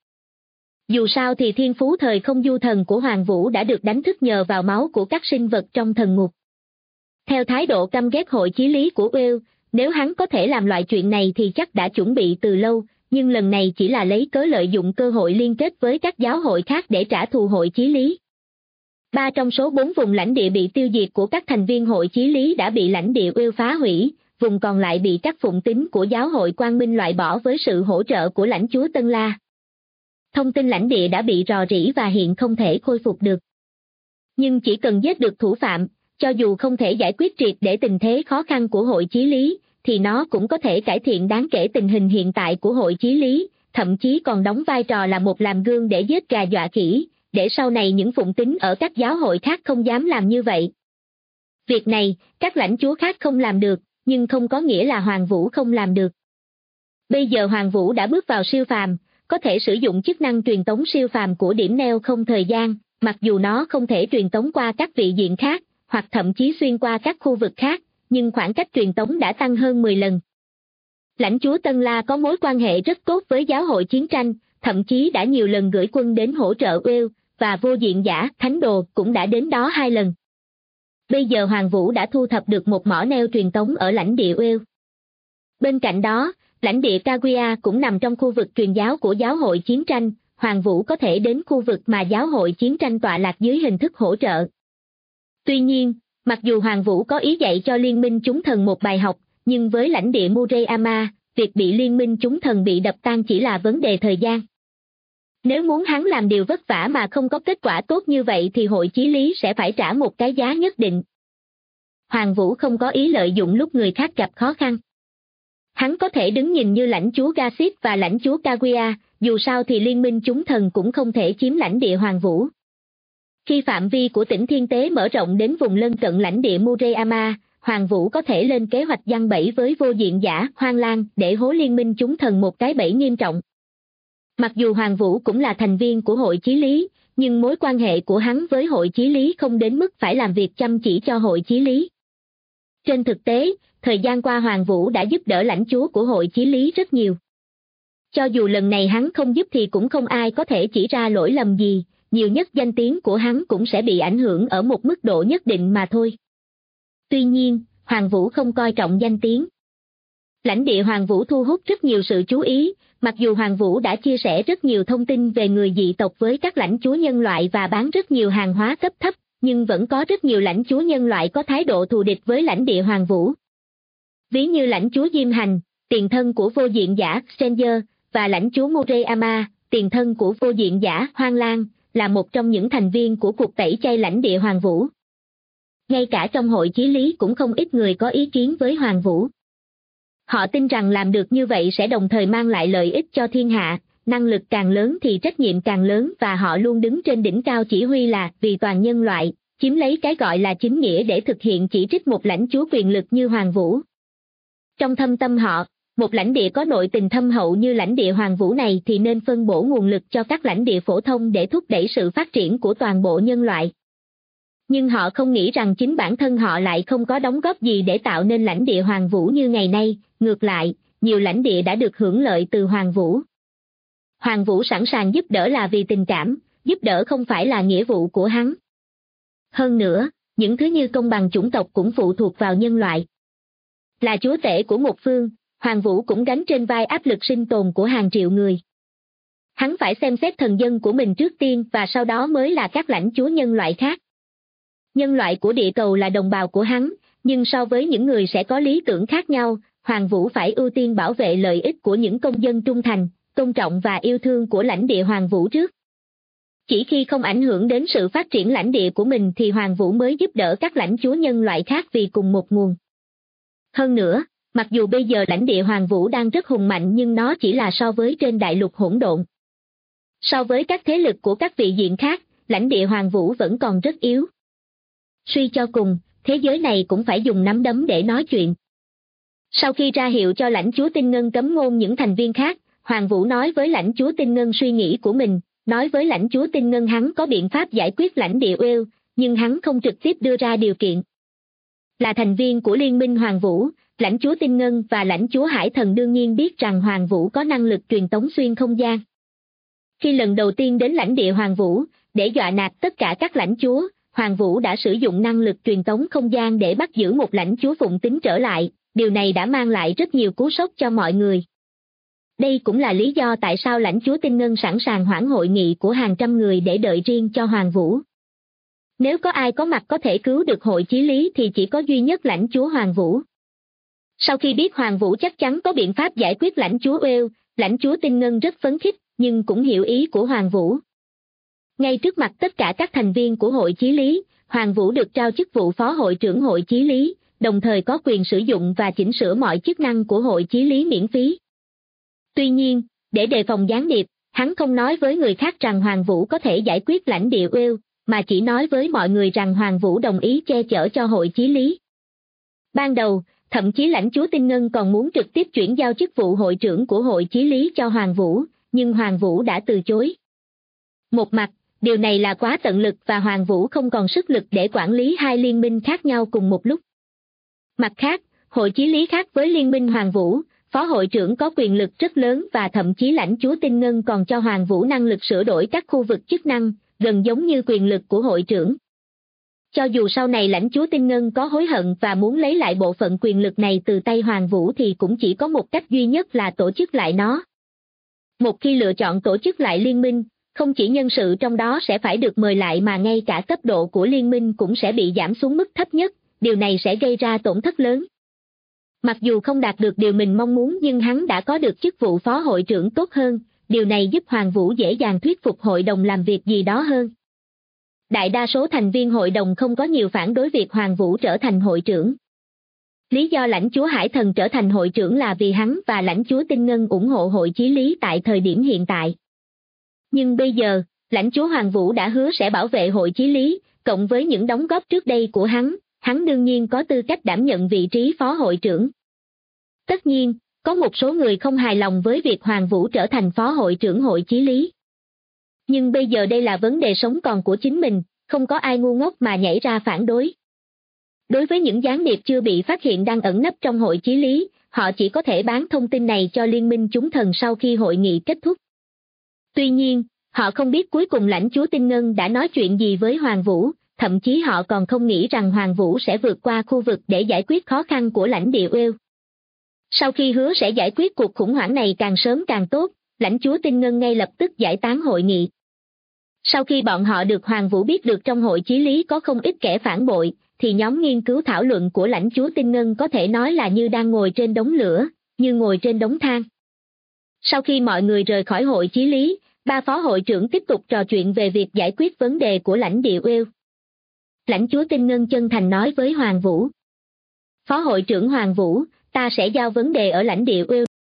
Dù sao thì thiên phú thời không du thần của Hoàng Vũ đã được đánh thức nhờ vào máu của các sinh vật trong thần ngục. Theo thái độ căm ghét hội chí lý của Will, nếu hắn có thể làm loại chuyện này thì chắc đã chuẩn bị từ lâu, nhưng lần này chỉ là lấy cớ lợi dụng cơ hội liên kết với các giáo hội khác để trả thù hội chí lý. 3 trong số 4 vùng lãnh địa bị tiêu diệt của các thành viên hội chí lý đã bị lãnh địa Will phá hủy, vùng còn lại bị các phụng tín của giáo hội Quang Minh loại bỏ với sự hỗ trợ của lãnh chúa Tân La. Thông tin lãnh địa đã bị rò rỉ và hiện không thể khôi phục được. Nhưng chỉ cần giết được thủ phạm, cho dù không thể giải quyết triệt để tình thế khó khăn của hội chí lý, thì nó cũng có thể cải thiện đáng kể tình hình hiện tại của hội chí lý, thậm chí còn đóng vai trò là một làm gương để giết gà dọa khỉ, để sau này những phụng tín ở các giáo hội khác không dám làm như vậy. Việc này, các lãnh chúa khác không làm được, nhưng không có nghĩa là Hoàng Vũ không làm được. Bây giờ Hoàng Vũ đã bước vào siêu phàm, có thể sử dụng chức năng truyền tống siêu phàm của điểm neo không thời gian, mặc dù nó không thể truyền tống qua các vị diện khác, hoặc thậm chí xuyên qua các khu vực khác, nhưng khoảng cách truyền tống đã tăng hơn 10 lần. Lãnh chúa Tân La có mối quan hệ rất tốt với giáo hội chiến tranh, thậm chí đã nhiều lần gửi quân đến hỗ trợ Wales, và vô diện giả Thánh Đồ cũng đã đến đó 2 lần. Bây giờ Hoàng Vũ đã thu thập được một mỏ neo truyền tống ở lãnh địa Wales. Bên cạnh đó, lãnh địa Caguia cũng nằm trong khu vực truyền giáo của giáo hội chiến tranh, Hoàng Vũ có thể đến khu vực mà giáo hội chiến tranh tọa lạc dưới hình thức hỗ trợ. Tuy nhiên, mặc dù Hoàng Vũ có ý dạy cho Liên minh chúng thần một bài học, nhưng với lãnh địa Murayama, việc bị Liên minh chúng thần bị đập tan chỉ là vấn đề thời gian. Nếu muốn hắn làm điều vất vả mà không có kết quả tốt như vậy thì hội chí lý sẽ phải trả một cái giá nhất định. Hoàng Vũ không có ý lợi dụng lúc người khác gặp khó khăn. Hắn có thể đứng nhìn như lãnh chúa Gassit và lãnh chúa Kaguya, dù sao thì liên minh chúng thần cũng không thể chiếm lãnh địa Hoàng Vũ. Khi phạm vi của tỉnh Thiên Tế mở rộng đến vùng lân cận lãnh địa Murayama, Hoàng Vũ có thể lên kế hoạch giăng bẫy với vô diện giả Hoang Lang để hố liên minh chúng thần một cái bẫy nghiêm trọng. Mặc dù Hoàng Vũ cũng là thành viên của hội chí lý, nhưng mối quan hệ của hắn với hội chí lý không đến mức phải làm việc chăm chỉ cho hội chí lý. Trên thực tế, thời gian qua Hoàng Vũ đã giúp đỡ lãnh chúa của hội chí lý rất nhiều. Cho dù lần này hắn không giúp thì cũng không ai có thể chỉ ra lỗi lầm gì, nhiều nhất danh tiếng của hắn cũng sẽ bị ảnh hưởng ở một mức độ nhất định mà thôi. Tuy nhiên, Hoàng Vũ không coi trọng danh tiếng. Lãnh địa Hoàng Vũ thu hút rất nhiều sự chú ý, mặc dù Hoàng Vũ đã chia sẻ rất nhiều thông tin về người dị tộc với các lãnh chúa nhân loại và bán rất nhiều hàng hóa cấp thấp, nhưng vẫn có rất nhiều lãnh chúa nhân loại có thái độ thù địch với lãnh địa Hoàng Vũ. Ví như lãnh chúa Diêm Hành, tiền thân của vô diện giả Stranger, và lãnh chúa Murayama, tiền thân của vô diện giả Hoang Lang, là một trong những thành viên của cuộc tẩy chay lãnh địa Hoàng Vũ. Ngay cả trong hội chí lý cũng không ít người có ý kiến với Hoàng Vũ. Họ tin rằng làm được như vậy sẽ đồng thời mang lại lợi ích cho thiên hạ, năng lực càng lớn thì trách nhiệm càng lớn và họ luôn đứng trên đỉnh cao chỉ huy là vì toàn nhân loại, chiếm lấy cái gọi là chính nghĩa để thực hiện chỉ trích một lãnh chúa quyền lực như Hoàng Vũ. Trong thâm tâm họ, một lãnh địa có nội tình thâm hậu như lãnh địa Hoàng Vũ này thì nên phân bổ nguồn lực cho các lãnh địa phổ thông để thúc đẩy sự phát triển của toàn bộ nhân loại. Nhưng họ không nghĩ rằng chính bản thân họ lại không có đóng góp gì để tạo nên lãnh địa Hoàng Vũ như ngày nay, ngược lại, nhiều lãnh địa đã được hưởng lợi từ Hoàng Vũ. Hoàng Vũ sẵn sàng giúp đỡ là vì tình cảm, giúp đỡ không phải là nghĩa vụ của hắn. Hơn nữa, những thứ như công bằng chủng tộc cũng phụ thuộc vào nhân loại. Là chúa tể của một phương, Hoàng Vũ cũng gánh trên vai áp lực sinh tồn của hàng triệu người. Hắn phải xem xét thần dân của mình trước tiên và sau đó mới là các lãnh chúa nhân loại khác. Nhân loại của địa cầu là đồng bào của hắn, nhưng so với những người sẽ có lý tưởng khác nhau, Hoàng Vũ phải ưu tiên bảo vệ lợi ích của những công dân trung thành, tôn trọng và yêu thương của lãnh địa Hoàng Vũ trước. Chỉ khi không ảnh hưởng đến sự phát triển lãnh địa của mình thì Hoàng Vũ mới giúp đỡ các lãnh chúa nhân loại khác vì cùng một nguồn. Hơn nữa, mặc dù bây giờ lãnh địa Hoàng Vũ đang rất hùng mạnh nhưng nó chỉ là so với trên đại lục hỗn độn. So với các thế lực của các vị diện khác, lãnh địa Hoàng Vũ vẫn còn rất yếu. Suy cho cùng, thế giới này cũng phải dùng nắm đấm để nói chuyện. Sau khi ra hiệu cho lãnh chúa Tinh Ngân cấm ngôn những thành viên khác, Hoàng Vũ nói với lãnh chúa Tinh Ngân suy nghĩ của mình, nói với lãnh chúa Tinh Ngân hắn có biện pháp giải quyết lãnh địa Wales, nhưng hắn không trực tiếp đưa ra điều kiện. Là thành viên của Liên minh Hoàng Vũ, lãnh chúa Tinh Ngân và lãnh chúa Hải Thần đương nhiên biết rằng Hoàng Vũ có năng lực truyền tống xuyên không gian. Khi lần đầu tiên đến lãnh địa Hoàng Vũ, để dọa nạt tất cả các lãnh chúa, Hoàng Vũ đã sử dụng năng lực truyền tống không gian để bắt giữ một lãnh chúa phụng tín trở lại, điều này đã mang lại rất nhiều cú sốc cho mọi người. Đây cũng là lý do tại sao lãnh chúa Tinh Ngân sẵn sàng hoãn hội nghị của hàng trăm người để đợi riêng cho Hoàng Vũ. Nếu có ai có mặt có thể cứu được hội chí lý thì chỉ có duy nhất lãnh chúa Hoàng Vũ. Sau khi biết Hoàng Vũ chắc chắn có biện pháp giải quyết lãnh chúa Wales, lãnh chúa Tinh Ngân rất phấn khích, nhưng cũng hiểu ý của Hoàng Vũ. Ngay trước mặt tất cả các thành viên của hội chí lý, Hoàng Vũ được trao chức vụ phó hội trưởng hội chí lý, đồng thời có quyền sử dụng và chỉnh sửa mọi chức năng của hội chí lý miễn phí. Tuy nhiên, để đề phòng gián điệp, hắn không nói với người khác rằng Hoàng Vũ có thể giải quyết lãnh địa Wales, mà chỉ nói với mọi người rằng Hoàng Vũ đồng ý che chở cho hội chí lý. Ban đầu, thậm chí lãnh chúa Tinh Ngân còn muốn trực tiếp chuyển giao chức vụ hội trưởng của hội chí lý cho Hoàng Vũ, nhưng Hoàng Vũ đã từ chối. Một mặt, điều này là quá tận lực và Hoàng Vũ không còn sức lực để quản lý hai liên minh khác nhau cùng một lúc. Mặt khác, hội chí lý khác với liên minh Hoàng Vũ, phó hội trưởng có quyền lực rất lớn và thậm chí lãnh chúa Tinh Ngân còn cho Hoàng Vũ năng lực sửa đổi các khu vực chức năng, gần giống như quyền lực của hội trưởng. Cho dù sau này lãnh chúa Tinh Ngân có hối hận và muốn lấy lại bộ phận quyền lực này từ tay Hoàng Vũ thì cũng chỉ có một cách duy nhất là tổ chức lại nó. Một khi lựa chọn tổ chức lại liên minh, không chỉ nhân sự trong đó sẽ phải được mời lại mà ngay cả cấp độ của liên minh cũng sẽ bị giảm xuống mức thấp nhất, điều này sẽ gây ra tổn thất lớn. Mặc dù không đạt được điều mình mong muốn nhưng hắn đã có được chức vụ phó hội trưởng tốt hơn, điều này giúp Hoàng Vũ dễ dàng thuyết phục hội đồng làm việc gì đó hơn. Đại đa số thành viên hội đồng không có nhiều phản đối việc Hoàng Vũ trở thành hội trưởng. Lý do lãnh chúa Hải Thần trở thành hội trưởng là vì hắn và lãnh chúa Tinh Ngân ủng hộ hội chí lý tại thời điểm hiện tại. Nhưng bây giờ, lãnh chúa Hoàng Vũ đã hứa sẽ bảo vệ hội chí lý, cộng với những đóng góp trước đây của hắn đương nhiên có tư cách đảm nhận vị trí phó hội trưởng. Tất nhiên, có một số người không hài lòng với việc Hoàng Vũ trở thành phó hội trưởng hội chí lý. Nhưng bây giờ đây là vấn đề sống còn của chính mình, không có ai ngu ngốc mà nhảy ra phản đối. Đối với những gián điệp chưa bị phát hiện đang ẩn nấp trong hội chí lý, họ chỉ có thể bán thông tin này cho liên minh chúng thần sau khi hội nghị kết thúc. Tuy nhiên, họ không biết cuối cùng lãnh chúa Tinh Ngân đã nói chuyện gì với Hoàng Vũ, thậm chí họ còn không nghĩ rằng Hoàng Vũ sẽ vượt qua khu vực để giải quyết khó khăn của lãnh địa Wales. Sau khi hứa sẽ giải quyết cuộc khủng hoảng này càng sớm càng tốt, lãnh chúa Tinh Ngân ngay lập tức giải tán hội nghị. Sau khi bọn họ được Hoàng Vũ biết được trong hội chí lý có không ít kẻ phản bội, thì nhóm nghiên cứu thảo luận của lãnh chúa Tinh Ngân có thể nói là như đang ngồi trên đống lửa, như ngồi trên đống than. Sau khi mọi người rời khỏi hội chí lý, ba phó hội trưởng tiếp tục trò chuyện về việc giải quyết vấn đề của lãnh địa Wales. Lãnh chúa Tinh Ngân chân thành nói với Hoàng Vũ. Phó hội trưởng Hoàng Vũ, ta sẽ giao vấn đề ở lãnh địa Wales.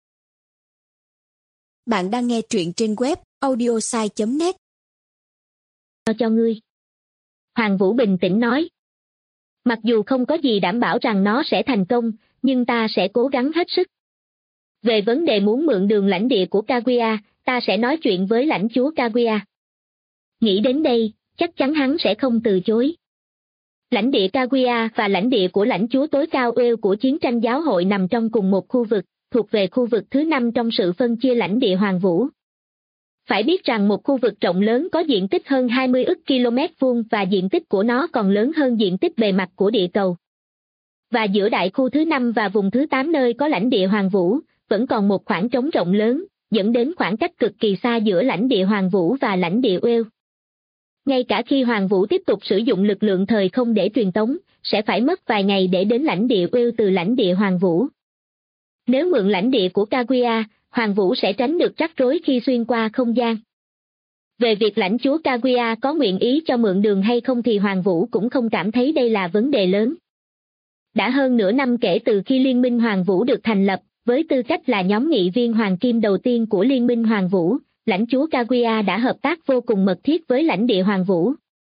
Bạn đang nghe truyện trên web audiosai.net.
Cho ngươi. Hoàng Vũ bình tĩnh nói. Mặc dù không có gì đảm bảo rằng nó sẽ thành công, nhưng ta sẽ cố gắng hết sức. Về vấn đề muốn mượn đường lãnh địa của Kaguya, ta sẽ nói chuyện với lãnh chúa Kaguya. Nghĩ đến đây, chắc chắn hắn sẽ không từ chối. Lãnh địa Kaguya và lãnh địa của lãnh chúa tối cao Wales của chiến tranh giáo hội nằm trong cùng một khu vực, thuộc về khu vực thứ 5 trong sự phân chia lãnh địa Hoàng Vũ. Phải biết rằng một khu vực rộng lớn có diện tích hơn 20 ức km vuông và diện tích của nó còn lớn hơn diện tích bề mặt của địa cầu. Và giữa đại khu thứ 5 và vùng thứ 8 nơi có lãnh địa Hoàng Vũ, vẫn còn một khoảng trống rộng lớn, dẫn đến khoảng cách cực kỳ xa giữa lãnh địa Hoàng Vũ và lãnh địa Wales. Ngay cả khi Hoàng Vũ tiếp tục sử dụng lực lượng thời không để truyền tống, sẽ phải mất vài ngày để đến lãnh địa Wales từ lãnh địa Hoàng Vũ. Nếu mượn lãnh địa của Kaguya, Hoàng Vũ sẽ tránh được rắc rối khi xuyên qua không gian. Về việc lãnh chúa Kaguya có nguyện ý cho mượn đường hay không thì Hoàng Vũ cũng không cảm thấy đây là vấn đề lớn. Đã hơn nửa năm kể từ khi Liên minh Hoàng Vũ được thành lập, với tư cách là nhóm nghị viên Hoàng Kim đầu tiên của Liên minh Hoàng Vũ, lãnh chúa Kaguya đã hợp tác vô cùng mật thiết với lãnh địa Hoàng Vũ.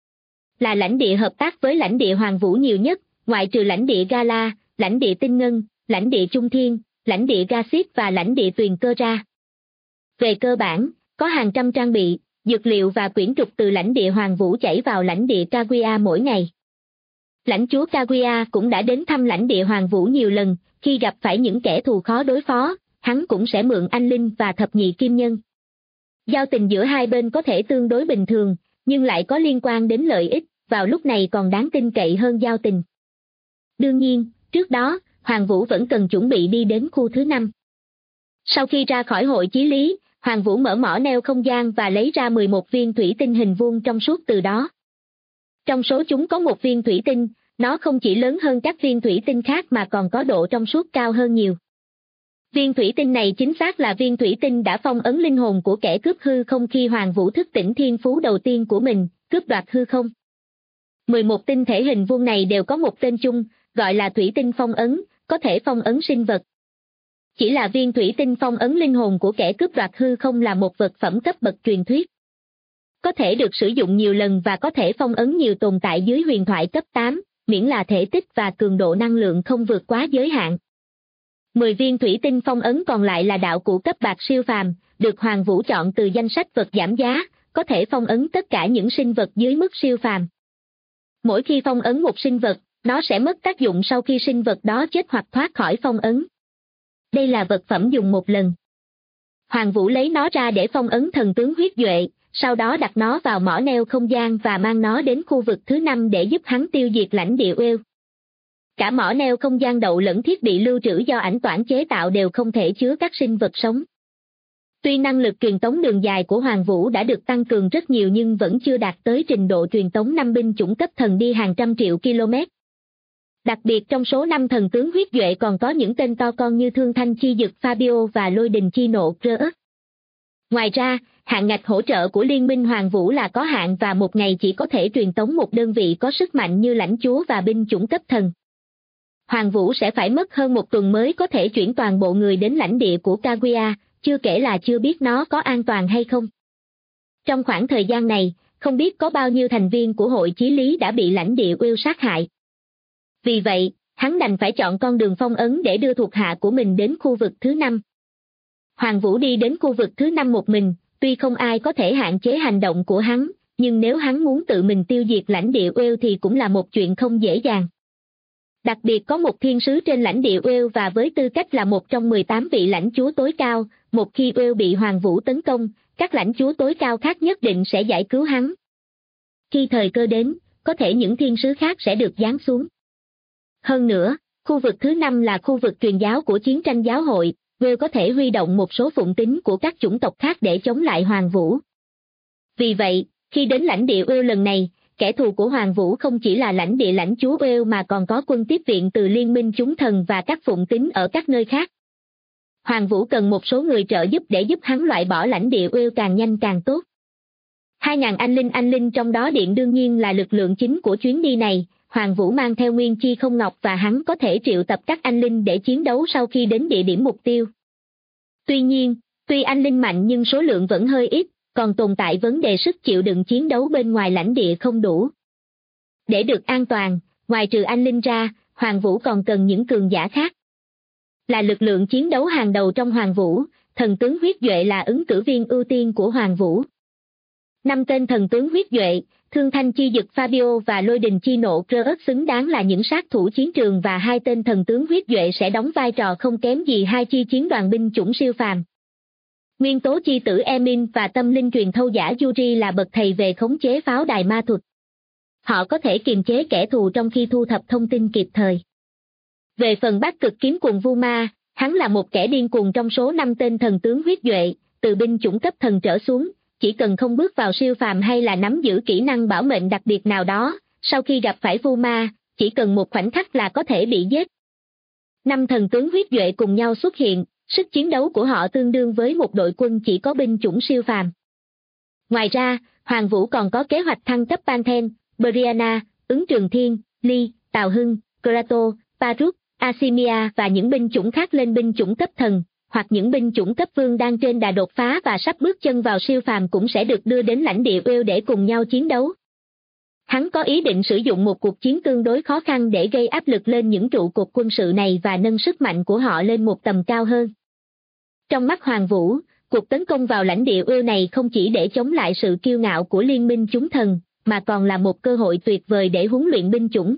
Là lãnh địa hợp tác với lãnh địa Hoàng Vũ nhiều nhất, ngoại trừ lãnh địa Gala, lãnh địa Tinh Ngân, lãnh địa Trung Thiên, lãnh địa Gasip và lãnh địa Tuyền Cơ ra. Về cơ bản, có hàng trăm trang bị, dược liệu và quyển trục từ lãnh địa Hoàng Vũ chảy vào lãnh địa Kaguya mỗi ngày. Lãnh chúa Kaguya cũng đã đến thăm lãnh địa Hoàng Vũ nhiều lần, khi gặp phải những kẻ thù khó đối phó, hắn cũng sẽ mượn anh linh và thập nhị kim nhân. Giao tình giữa hai bên có thể tương đối bình thường, nhưng lại có liên quan đến lợi ích, vào lúc này còn đáng tin cậy hơn giao tình. Đương nhiên, trước đó, Hoàng Vũ vẫn cần chuẩn bị đi đến khu thứ 5. Sau khi ra khỏi hội chí lý, Hoàng Vũ mở mỏ neo không gian và lấy ra 11 viên thủy tinh hình vuông trong suốt từ đó. Trong số chúng có một viên thủy tinh, nó không chỉ lớn hơn các viên thủy tinh khác mà còn có độ trong suốt cao hơn nhiều. Viên thủy tinh này chính xác là viên thủy tinh đã phong ấn linh hồn của kẻ cướp hư không khi Hoàng Vũ thức tỉnh thiên phú đầu tiên của mình, cướp đoạt hư không. 11 tinh thể hình vuông này đều có một tên chung, gọi là thủy tinh phong ấn, có thể phong ấn sinh vật. Chỉ là viên thủy tinh phong ấn linh hồn của kẻ cướp đoạt hư không là một vật phẩm cấp bậc truyền thuyết. Có thể được sử dụng nhiều lần và có thể phong ấn nhiều tồn tại dưới huyền thoại cấp 8, miễn là thể tích và cường độ năng lượng không vượt quá giới hạn. 10 viên thủy tinh phong ấn còn lại là đạo cụ cấp bạc siêu phàm, được Hoàng Vũ chọn từ danh sách vật giảm giá, có thể phong ấn tất cả những sinh vật dưới mức siêu phàm. Mỗi khi phong ấn một sinh vật, nó sẽ mất tác dụng sau khi sinh vật đó chết hoặc thoát khỏi phong ấn. Đây là vật phẩm dùng một lần. Hoàng Vũ lấy nó ra để phong ấn thần tướng huyết duệ, sau đó đặt nó vào mỏ neo không gian và mang nó đến khu vực thứ 5 để giúp hắn tiêu diệt lãnh địa Wales. Cả mỏ neo không gian đậu lẫn thiết bị lưu trữ do ảnh toản chế tạo đều không thể chứa các sinh vật sống. Tuy năng lực truyền tống đường dài của Hoàng Vũ đã được tăng cường rất nhiều nhưng vẫn chưa đạt tới trình độ truyền tống 5 binh chủng cấp thần đi hàng trăm triệu km. Đặc biệt trong số 5 thần tướng huyết duệ còn có những tên to con như Thương Thanh Chi Dực Fabio và Lôi Đình Chi Nộ Creus. Ngoài ra, hạn ngạch hỗ trợ của Liên minh Hoàng Vũ là có hạn và một ngày chỉ có thể truyền tống một đơn vị có sức mạnh như lãnh chúa và binh chủng cấp thần. Hoàng Vũ sẽ phải mất hơn một tuần mới có thể chuyển toàn bộ người đến lãnh địa của Kaguya, chưa kể là chưa biết nó có an toàn hay không. Trong khoảng thời gian này, không biết có bao nhiêu thành viên của hội chí lý đã bị lãnh địa Wales sát hại. Vì vậy, hắn đành phải chọn con đường phong ấn để đưa thuộc hạ của mình đến khu vực thứ 5. Hoàng Vũ đi đến khu vực thứ 5 một mình, tuy không ai có thể hạn chế hành động của hắn, nhưng nếu hắn muốn tự mình tiêu diệt lãnh địa Wales thì cũng là một chuyện không dễ dàng. Đặc biệt có một thiên sứ trên lãnh địa Wales và với tư cách là một trong 18 vị lãnh chúa tối cao, một khi Wales bị Hoàng Vũ tấn công, các lãnh chúa tối cao khác nhất định sẽ giải cứu hắn. Khi thời cơ đến, có thể những thiên sứ khác sẽ được giáng xuống. Hơn nữa, khu vực thứ 5 là khu vực truyền giáo của chiến tranh giáo hội, Wales có thể huy động một số phụng tín của các chủng tộc khác để chống lại Hoàng Vũ. Vì vậy, khi đến lãnh địa Wales lần này, kẻ thù của Hoàng Vũ không chỉ là lãnh địa lãnh chúa Wales mà còn có quân tiếp viện từ liên minh chúng thần và các phụng tín ở các nơi khác. Hoàng Vũ cần một số người trợ giúp để giúp hắn loại bỏ lãnh địa Wales càng nhanh càng tốt. 2.000 anh linh trong đó Điện đương nhiên là lực lượng chính của chuyến đi này. Hoàng Vũ mang theo Nguyên Chi Không Ngọc và hắn có thể triệu tập các anh linh để chiến đấu sau khi đến địa điểm mục tiêu. Tuy nhiên, tuy anh linh mạnh nhưng số lượng vẫn hơi ít, còn tồn tại vấn đề sức chịu đựng chiến đấu bên ngoài lãnh địa không đủ. Để được an toàn, ngoài trừ anh linh ra, Hoàng Vũ còn cần những cường giả khác. Là lực lượng chiến đấu hàng đầu trong Hoàng Vũ, thần tướng huyết duệ là ứng cử viên ưu tiên của Hoàng Vũ. 5 tên thần tướng huyết duệ, Thương Thanh Chi Dực Fabio và Lôi Đình Chi Nộ Creus xứng đáng là những sát thủ chiến trường và 2 tên thần tướng huyết duệ sẽ đóng vai trò không kém gì 2 chi chiến đoàn binh chủng siêu phàm. Nguyên tố chi tử Emin và tâm linh truyền thâu giả Yuri là bậc thầy về khống chế pháo đài ma thuật. Họ có thể kiềm chế kẻ thù trong khi thu thập thông tin kịp thời. Về phần Bát Cực Kiếm Cuồng Vu Ma, hắn là một kẻ điên cuồng trong số 5 tên thần tướng huyết duệ, từ binh chủng cấp thần trở xuống, chỉ cần không bước vào siêu phàm hay là nắm giữ kỹ năng bảo mệnh đặc biệt nào đó, sau khi gặp phải Vu Ma, chỉ cần một khoảnh khắc là có thể bị giết. 5 thần tướng huyết duệ cùng nhau xuất hiện, sức chiến đấu của họ tương đương với một đội quân chỉ có binh chủng siêu phàm. Ngoài ra, Hoàng Vũ còn có kế hoạch thăng cấp Panthen, Brianna, Ứng Trường Thiên, Ly, Tào Hưng, Krato, Paruk, Asimia và những binh chủng khác lên binh chủng cấp thần, hoặc những binh chủng cấp vương đang trên đà đột phá và sắp bước chân vào siêu phàm cũng sẽ được đưa đến lãnh địa Wales để cùng nhau chiến đấu. Hắn có ý định sử dụng một cuộc chiến tương đối khó khăn để gây áp lực lên những trụ cột quân sự này và nâng sức mạnh của họ lên một tầm cao hơn. Trong mắt Hoàng Vũ, cuộc tấn công vào lãnh địa Wales này không chỉ để chống lại sự kiêu ngạo của liên minh chúng thần, mà còn là một cơ hội tuyệt vời để huấn luyện binh chủng.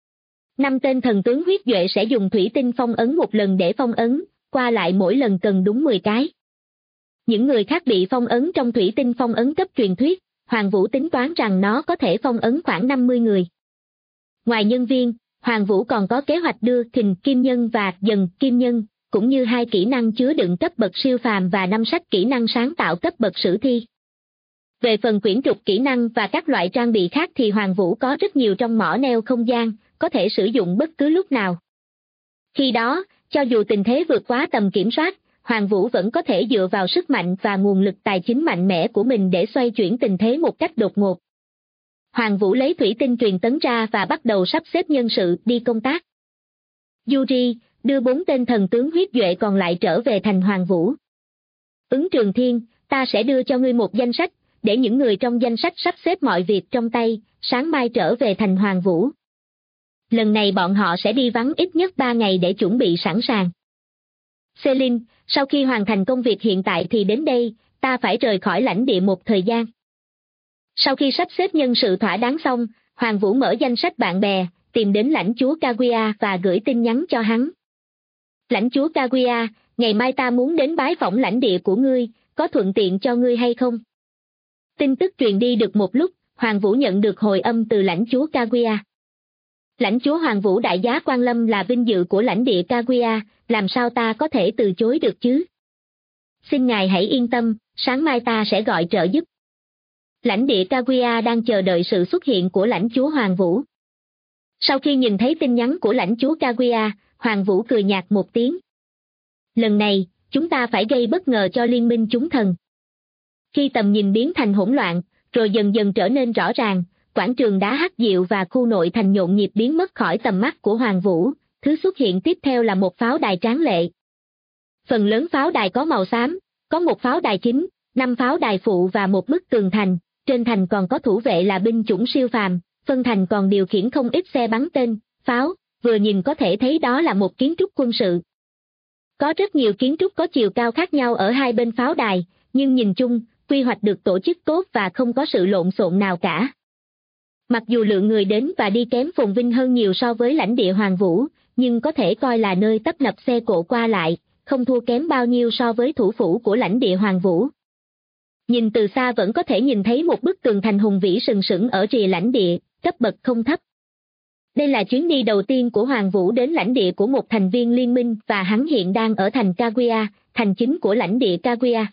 5 tên thần tướng huyết duệ sẽ dùng thủy tinh phong ấn một lần để phong ấn, qua lại mỗi lần cần đúng 10 cái. Những người khác bị phong ấn trong thủy tinh phong ấn cấp truyền thuyết, Hoàng Vũ tính toán rằng nó có thể phong ấn khoảng 50 người. Ngoài nhân viên, Hoàng Vũ còn có kế hoạch đưa Thình Kim Nhân và Dần Kim Nhân, cũng như 2 kỹ năng chứa đựng cấp bậc siêu phàm và 5 sách kỹ năng sáng tạo cấp bậc sử thi. Về phần quyển trục kỹ năng và các loại trang bị khác thì Hoàng Vũ có rất nhiều trong mỏ neo không gian, có thể sử dụng bất cứ lúc nào. Khi đó, cho dù tình thế vượt quá tầm kiểm soát, Hoàng Vũ vẫn có thể dựa vào sức mạnh và nguồn lực tài chính mạnh mẽ của mình để xoay chuyển tình thế một cách đột ngột. Hoàng Vũ lấy thủy tinh truyền tấn ra và bắt đầu sắp xếp nhân sự đi công tác. Yuri, đưa 4 tên thần tướng huyết duệ còn lại trở về thành Hoàng Vũ. Ứng Trường Thiên, ta sẽ đưa cho ngươi một danh sách, để những người trong danh sách sắp xếp mọi việc trong tay, sáng mai trở về thành Hoàng Vũ. Lần này bọn họ sẽ đi vắng ít nhất 3 ngày để chuẩn bị sẵn sàng. Celine, sau khi hoàn thành công việc hiện tại thì đến đây, ta phải rời khỏi lãnh địa một thời gian. Sau khi sắp xếp nhân sự thỏa đáng xong, Hoàng Vũ mở danh sách bạn bè, tìm đến lãnh chúa Kaguya và gửi tin nhắn cho hắn. Lãnh chúa Kaguya, ngày mai ta muốn đến bái phỏng lãnh địa của ngươi, có thuận tiện cho ngươi hay không? Tin tức truyền đi được một lúc, Hoàng Vũ nhận được hồi âm từ lãnh chúa Kaguya. Lãnh chúa Hoàng Vũ đại giá Quan Lâm là vinh dự của lãnh địa Kaguya, làm sao ta có thể từ chối được chứ? Xin ngài hãy yên tâm, sáng mai ta sẽ gọi trợ giúp. Lãnh địa Kaguya đang chờ đợi sự xuất hiện của lãnh chúa Hoàng Vũ. Sau khi nhìn thấy tin nhắn của lãnh chúa Kaguya, Hoàng Vũ cười nhạt một tiếng. Lần này, chúng ta phải gây bất ngờ cho liên minh chúng thần. Khi tầm nhìn biến thành hỗn loạn, rồi dần dần trở nên rõ ràng, quảng trường đá hắc diệu và khu nội thành nhộn nhịp biến mất khỏi tầm mắt của Hoàng Vũ, thứ xuất hiện tiếp theo là một pháo đài tráng lệ. Phần lớn pháo đài có màu xám, có một pháo đài chính, 5 pháo đài phụ và một bức tường thành, trên thành còn có thủ vệ là binh chủng siêu phàm, phân thành còn điều khiển không ít xe bắn tên, pháo, vừa nhìn có thể thấy đó là một kiến trúc quân sự. Có rất nhiều kiến trúc có chiều cao khác nhau ở hai bên pháo đài, nhưng nhìn chung, quy hoạch được tổ chức tốt và không có sự lộn xộn nào cả. Mặc dù lượng người đến và đi kém phồn vinh hơn nhiều so với lãnh địa Hoàng Vũ, nhưng có thể coi là nơi tấp nập xe cộ qua lại, không thua kém bao nhiêu so với thủ phủ của lãnh địa Hoàng Vũ. Nhìn từ xa vẫn có thể nhìn thấy một bức tường thành hùng vĩ sừng sững ở rìa lãnh địa, cấp bậc không thấp. Đây là chuyến đi đầu tiên của Hoàng Vũ đến lãnh địa của một thành viên liên minh và hắn hiện đang ở thành Kaguya, thành chính của lãnh địa Kaguya.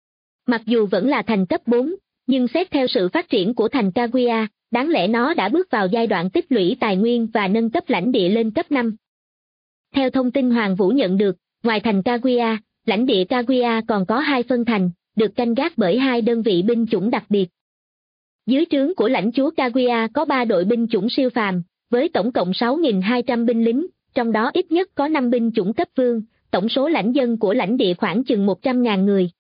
Mặc dù vẫn là thành cấp 4, nhưng xét theo sự phát triển của thành Kaguya, đáng lẽ nó đã bước vào giai đoạn tích lũy tài nguyên và nâng cấp lãnh địa lên cấp 5. Theo thông tin Hoàng Vũ nhận được, ngoài thành Kaguya, lãnh địa Kaguya còn có 2 phân thành, được canh gác bởi 2 đơn vị binh chủng đặc biệt. Dưới trướng của lãnh chúa Kaguya có 3 đội binh chủng siêu phàm, với tổng cộng 6.200 binh lính, trong đó ít nhất có 5 binh chủng cấp vương, tổng số lãnh dân của lãnh địa khoảng chừng 100.000 người.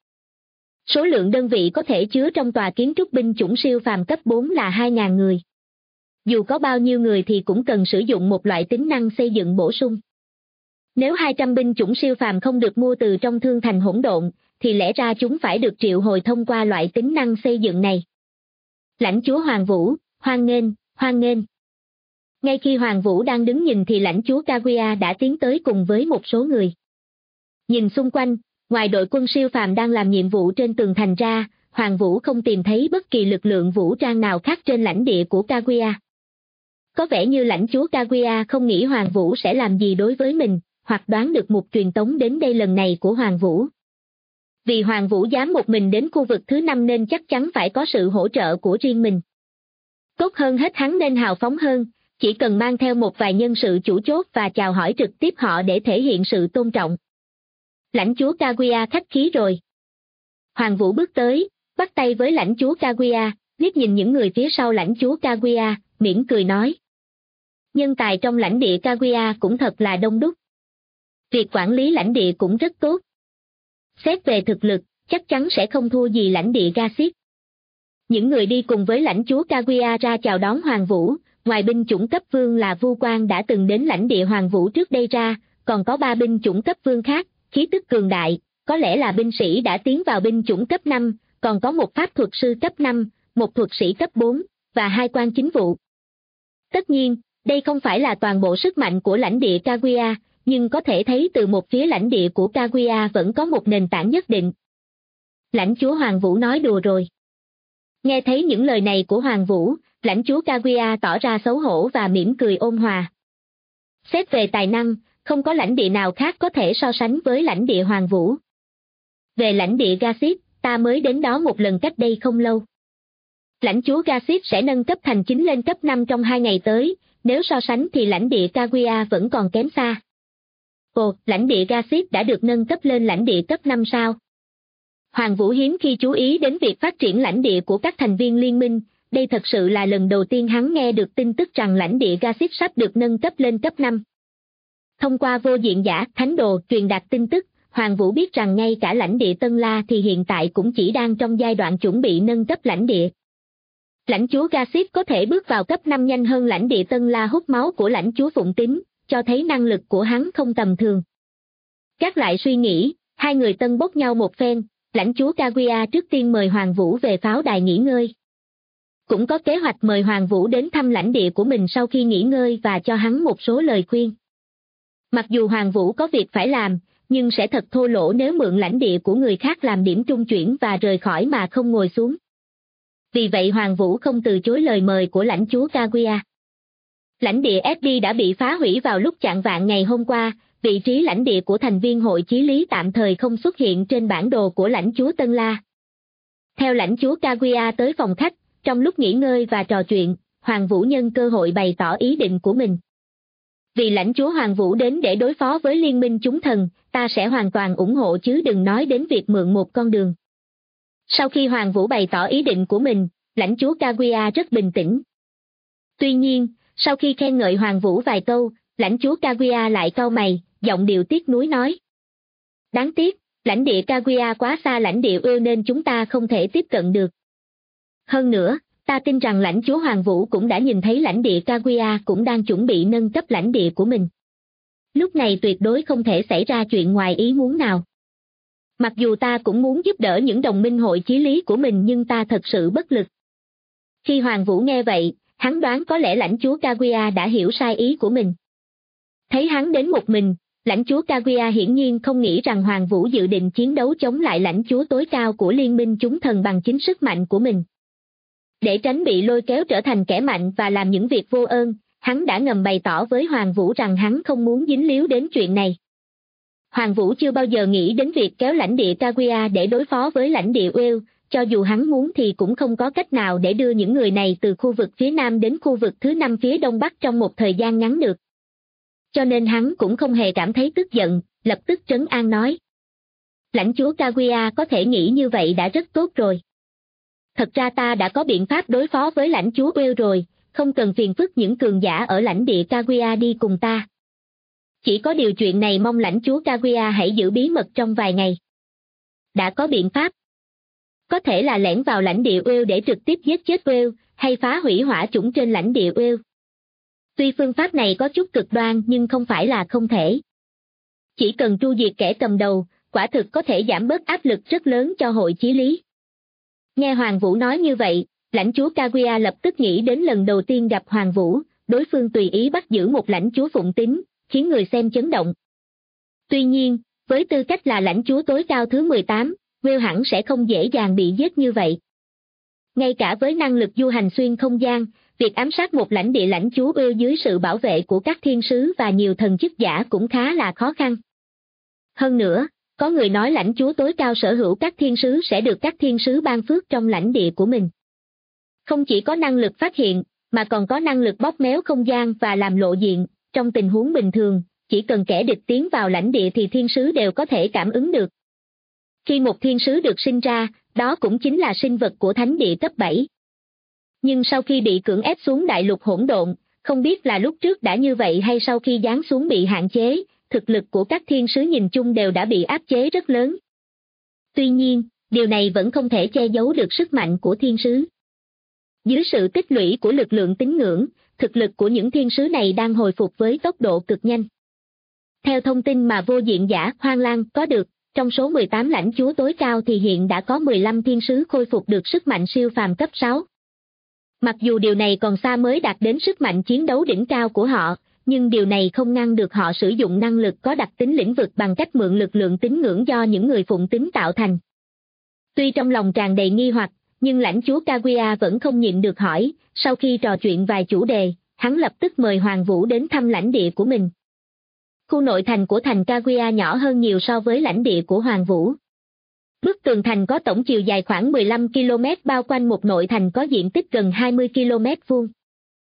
Số lượng đơn vị có thể chứa trong tòa kiến trúc binh chủng siêu phàm cấp 4 là 2.000 người. Dù có bao nhiêu người thì cũng cần sử dụng một loại tính năng xây dựng bổ sung. Nếu 200 binh chủng siêu phàm không được mua từ trong thương thành hỗn độn, thì lẽ ra chúng phải được triệu hồi thông qua loại tính năng xây dựng này. Lãnh chúa Hoàng Vũ, hoan nghênh, hoan nghênh. Ngay khi Hoàng Vũ đang đứng nhìn thì lãnh chúa Kaguya đã tiến tới cùng với một số người. Nhìn xung quanh, ngoài đội quân siêu phàm đang làm nhiệm vụ trên tường thành ra, Hoàng Vũ không tìm thấy bất kỳ lực lượng vũ trang nào khác trên lãnh địa của Kaguya. Có vẻ như lãnh chúa Kaguya không nghĩ Hoàng Vũ sẽ làm gì đối với mình, hoặc đoán được mục truyền tống đến đây lần này của Hoàng Vũ. Vì Hoàng Vũ dám một mình đến khu vực thứ 5 nên chắc chắn phải có sự hỗ trợ của riêng mình. Tốt hơn hết hắn nên hào phóng hơn, chỉ cần mang theo một vài nhân sự chủ chốt và chào hỏi trực tiếp họ để thể hiện sự tôn trọng. Lãnh chúa Kaguya khách khí rồi. Hoàng Vũ bước tới, bắt tay với lãnh chúa Kaguya, liếc nhìn những người phía sau lãnh chúa Kaguya, mỉm cười nói. Nhân tài trong lãnh địa Kaguya cũng thật là đông đúc. Việc quản lý lãnh địa cũng rất tốt. Xét về thực lực, chắc chắn sẽ không thua gì lãnh địa Gasit. Những người đi cùng với lãnh chúa Kaguya ra chào đón Hoàng Vũ, ngoài binh chủng cấp vương là Vu Quan đã từng đến lãnh địa Hoàng Vũ trước đây ra, còn có 3 binh chủng cấp vương khác, khí tức cường đại, có lẽ là binh sĩ đã tiến vào binh chủng cấp 5, còn có một pháp thuật sư cấp 5, một thuật sĩ cấp 4, và 2 quan chính vụ. Tất nhiên, đây không phải là toàn bộ sức mạnh của lãnh địa Kaguya, nhưng có thể thấy từ một phía lãnh địa của Kaguya vẫn có một nền tảng nhất định. Lãnh chúa Hoàng Vũ nói đùa rồi. Nghe thấy những lời này của Hoàng Vũ, lãnh chúa Kaguya tỏ ra xấu hổ và mỉm cười ôn hòa. Xét về tài năng, không có lãnh địa nào khác có thể so sánh với lãnh địa Hoàng Vũ. Về lãnh địa Gasit, ta mới đến đó một lần cách đây không lâu. Lãnh chúa Gasit sẽ nâng cấp thành chính lên cấp 5 trong 2 ngày tới, nếu so sánh thì lãnh địa Kaguya vẫn còn kém xa. Ồ, lãnh địa Gasit đã được nâng cấp lên lãnh địa cấp 5 sao? Hoàng Vũ hiếm khi chú ý đến việc phát triển lãnh địa của các thành viên liên minh, đây thật sự là lần đầu tiên hắn nghe được tin tức rằng lãnh địa Gasit sắp được nâng cấp lên cấp 5. Thông qua vô diện giả, thánh đồ truyền đạt tin tức, Hoàng Vũ biết rằng ngay cả lãnh địa Tân La thì hiện tại cũng chỉ đang trong giai đoạn chuẩn bị nâng cấp lãnh địa. Lãnh chúa Gasip có thể bước vào cấp 5 nhanh hơn lãnh địa Tân La hút máu của lãnh chúa Phụng Tín, cho thấy năng lực của hắn không tầm thường. Gác lại suy nghĩ, hai người tân bốc nhau một phen, lãnh chúa Kaguya trước tiên mời Hoàng Vũ về pháo đài nghỉ ngơi. Cũng có kế hoạch mời Hoàng Vũ đến thăm lãnh địa của mình sau khi nghỉ ngơi và cho hắn một số lời khuyên. Mặc dù Hoàng Vũ có việc phải làm, nhưng sẽ thật thô lỗ nếu mượn lãnh địa của người khác làm điểm trung chuyển và rời khỏi mà không ngồi xuống. Vì vậy Hoàng Vũ không từ chối lời mời của lãnh chúa Kaguya. Lãnh địa SD đã bị phá hủy vào lúc chạng vạng ngày hôm qua, vị trí lãnh địa của thành viên hội chí lý tạm thời không xuất hiện trên bản đồ của lãnh chúa Tân La. Theo lãnh chúa Kaguya tới phòng khách, trong lúc nghỉ ngơi và trò chuyện, Hoàng Vũ nhân cơ hội bày tỏ ý định của mình. Vì lãnh chúa Hoàng Vũ đến để đối phó với liên minh chúng thần, ta sẽ hoàn toàn ủng hộ chứ đừng nói đến việc mượn một con đường. Sau khi Hoàng Vũ bày tỏ ý định của mình, lãnh chúa Kaguya rất bình tĩnh. Tuy nhiên, sau khi khen ngợi Hoàng Vũ vài câu, lãnh chúa Kaguya lại cau mày, giọng điệu tiếc nuối nói. Đáng tiếc, lãnh địa Kaguya quá xa lãnh địa Ưu nên chúng ta không thể tiếp cận được. Hơn nữa, ta tin rằng lãnh chúa Hoàng Vũ cũng đã nhìn thấy lãnh địa Kaguya cũng đang chuẩn bị nâng cấp lãnh địa của mình. Lúc này tuyệt đối không thể xảy ra chuyện ngoài ý muốn nào. Mặc dù ta cũng muốn giúp đỡ những đồng minh hội chí lý của mình nhưng ta thật sự bất lực. Khi Hoàng Vũ nghe vậy, hắn đoán có lẽ lãnh chúa Kaguya đã hiểu sai ý của mình. Thấy hắn đến một mình, lãnh chúa Kaguya hiển nhiên không nghĩ rằng Hoàng Vũ dự định chiến đấu chống lại lãnh chúa tối cao của liên minh chúng thần bằng chính sức mạnh của mình. Để tránh bị lôi kéo trở thành kẻ mạnh và làm những việc vô ơn, hắn đã ngầm bày tỏ với Hoàng Vũ rằng hắn không muốn dính líu đến chuyện này. Hoàng Vũ chưa bao giờ nghĩ đến việc kéo lãnh địa Kaguya để đối phó với lãnh địa Wales, cho dù hắn muốn thì cũng không có cách nào để đưa những người này từ khu vực phía Nam đến khu vực thứ 5 phía Đông Bắc trong một thời gian ngắn được. Cho nên hắn cũng không hề cảm thấy tức giận, lập tức trấn an nói. Lãnh chúa Kaguya có thể nghĩ như vậy đã rất tốt rồi. Thật ra ta đã có biện pháp đối phó với lãnh chúa Wales rồi, không cần phiền phức những cường giả ở lãnh địa Kaguya đi cùng ta. Chỉ có điều chuyện này mong lãnh chúa Kaguya hãy giữ bí mật trong vài ngày. Đã có biện pháp. Có thể là lẻn vào lãnh địa Wales để trực tiếp giết chết Wales, hay phá hủy hỏa chủng trên lãnh địa Wales. Tuy phương pháp này có chút cực đoan nhưng không phải là không thể. Chỉ cần tru diệt kẻ cầm đầu, quả thực có thể giảm bớt áp lực rất lớn cho hội chí lý. Nghe Hoàng Vũ nói như vậy, lãnh chúa Kaguya lập tức nghĩ đến lần đầu tiên gặp Hoàng Vũ, đối phương tùy ý bắt giữ một lãnh chúa Phụng Tín, khiến người xem chấn động. Tuy nhiên, với tư cách là lãnh chúa tối cao thứ 18, Wales hẳn sẽ không dễ dàng bị giết như vậy. Ngay cả với năng lực du hành xuyên không gian, việc ám sát một lãnh địa lãnh chúa Wales dưới sự bảo vệ của các thiên sứ và nhiều thần chức giả cũng khá là khó khăn. Hơn nữa, có người nói lãnh chúa tối cao sở hữu các thiên sứ sẽ được các thiên sứ ban phước trong lãnh địa của mình. Không chỉ có năng lực phát hiện, mà còn có năng lực bóp méo không gian và làm lộ diện. Trong tình huống bình thường, chỉ cần kẻ địch tiến vào lãnh địa thì thiên sứ đều có thể cảm ứng được. Khi một thiên sứ được sinh ra, đó cũng chính là sinh vật của thánh địa cấp 7. Nhưng sau khi bị cưỡng ép xuống đại lục hỗn độn, không biết là lúc trước đã như vậy hay sau khi giáng xuống bị hạn chế, thực lực của các thiên sứ nhìn chung đều đã bị áp chế rất lớn. Tuy nhiên, điều này vẫn không thể che giấu được sức mạnh của thiên sứ. Dưới sự tích lũy của lực lượng tín ngưỡng, thực lực của những thiên sứ này đang hồi phục với tốc độ cực nhanh. Theo thông tin mà vô diện giả Hoang Lang có được, trong số 18 lãnh chúa tối cao thì hiện đã có 15 thiên sứ khôi phục được sức mạnh siêu phàm cấp 6. Mặc dù điều này còn xa mới đạt đến sức mạnh chiến đấu đỉnh cao của họ, nhưng điều này không ngăn được họ sử dụng năng lực có đặc tính lĩnh vực bằng cách mượn lực lượng tín ngưỡng do những người phụng tín tạo thành. Tuy trong lòng tràn đầy nghi hoặc, nhưng lãnh chúa Kaguya vẫn không nhịn được hỏi, sau khi trò chuyện vài chủ đề, hắn lập tức mời Hoàng Vũ đến thăm lãnh địa của mình. Khu nội thành của thành Kaguya nhỏ hơn nhiều so với lãnh địa của Hoàng Vũ. Bức tường thành có tổng chiều dài khoảng 15 km bao quanh một nội thành có diện tích gần 20 km vuông.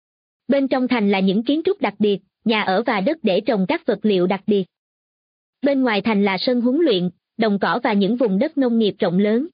Bên trong thành là những kiến trúc đặc biệt, nhà ở và đất để trồng các vật liệu đặc biệt. Bên ngoài thành là sân huấn luyện, đồng cỏ và những vùng đất nông nghiệp rộng lớn.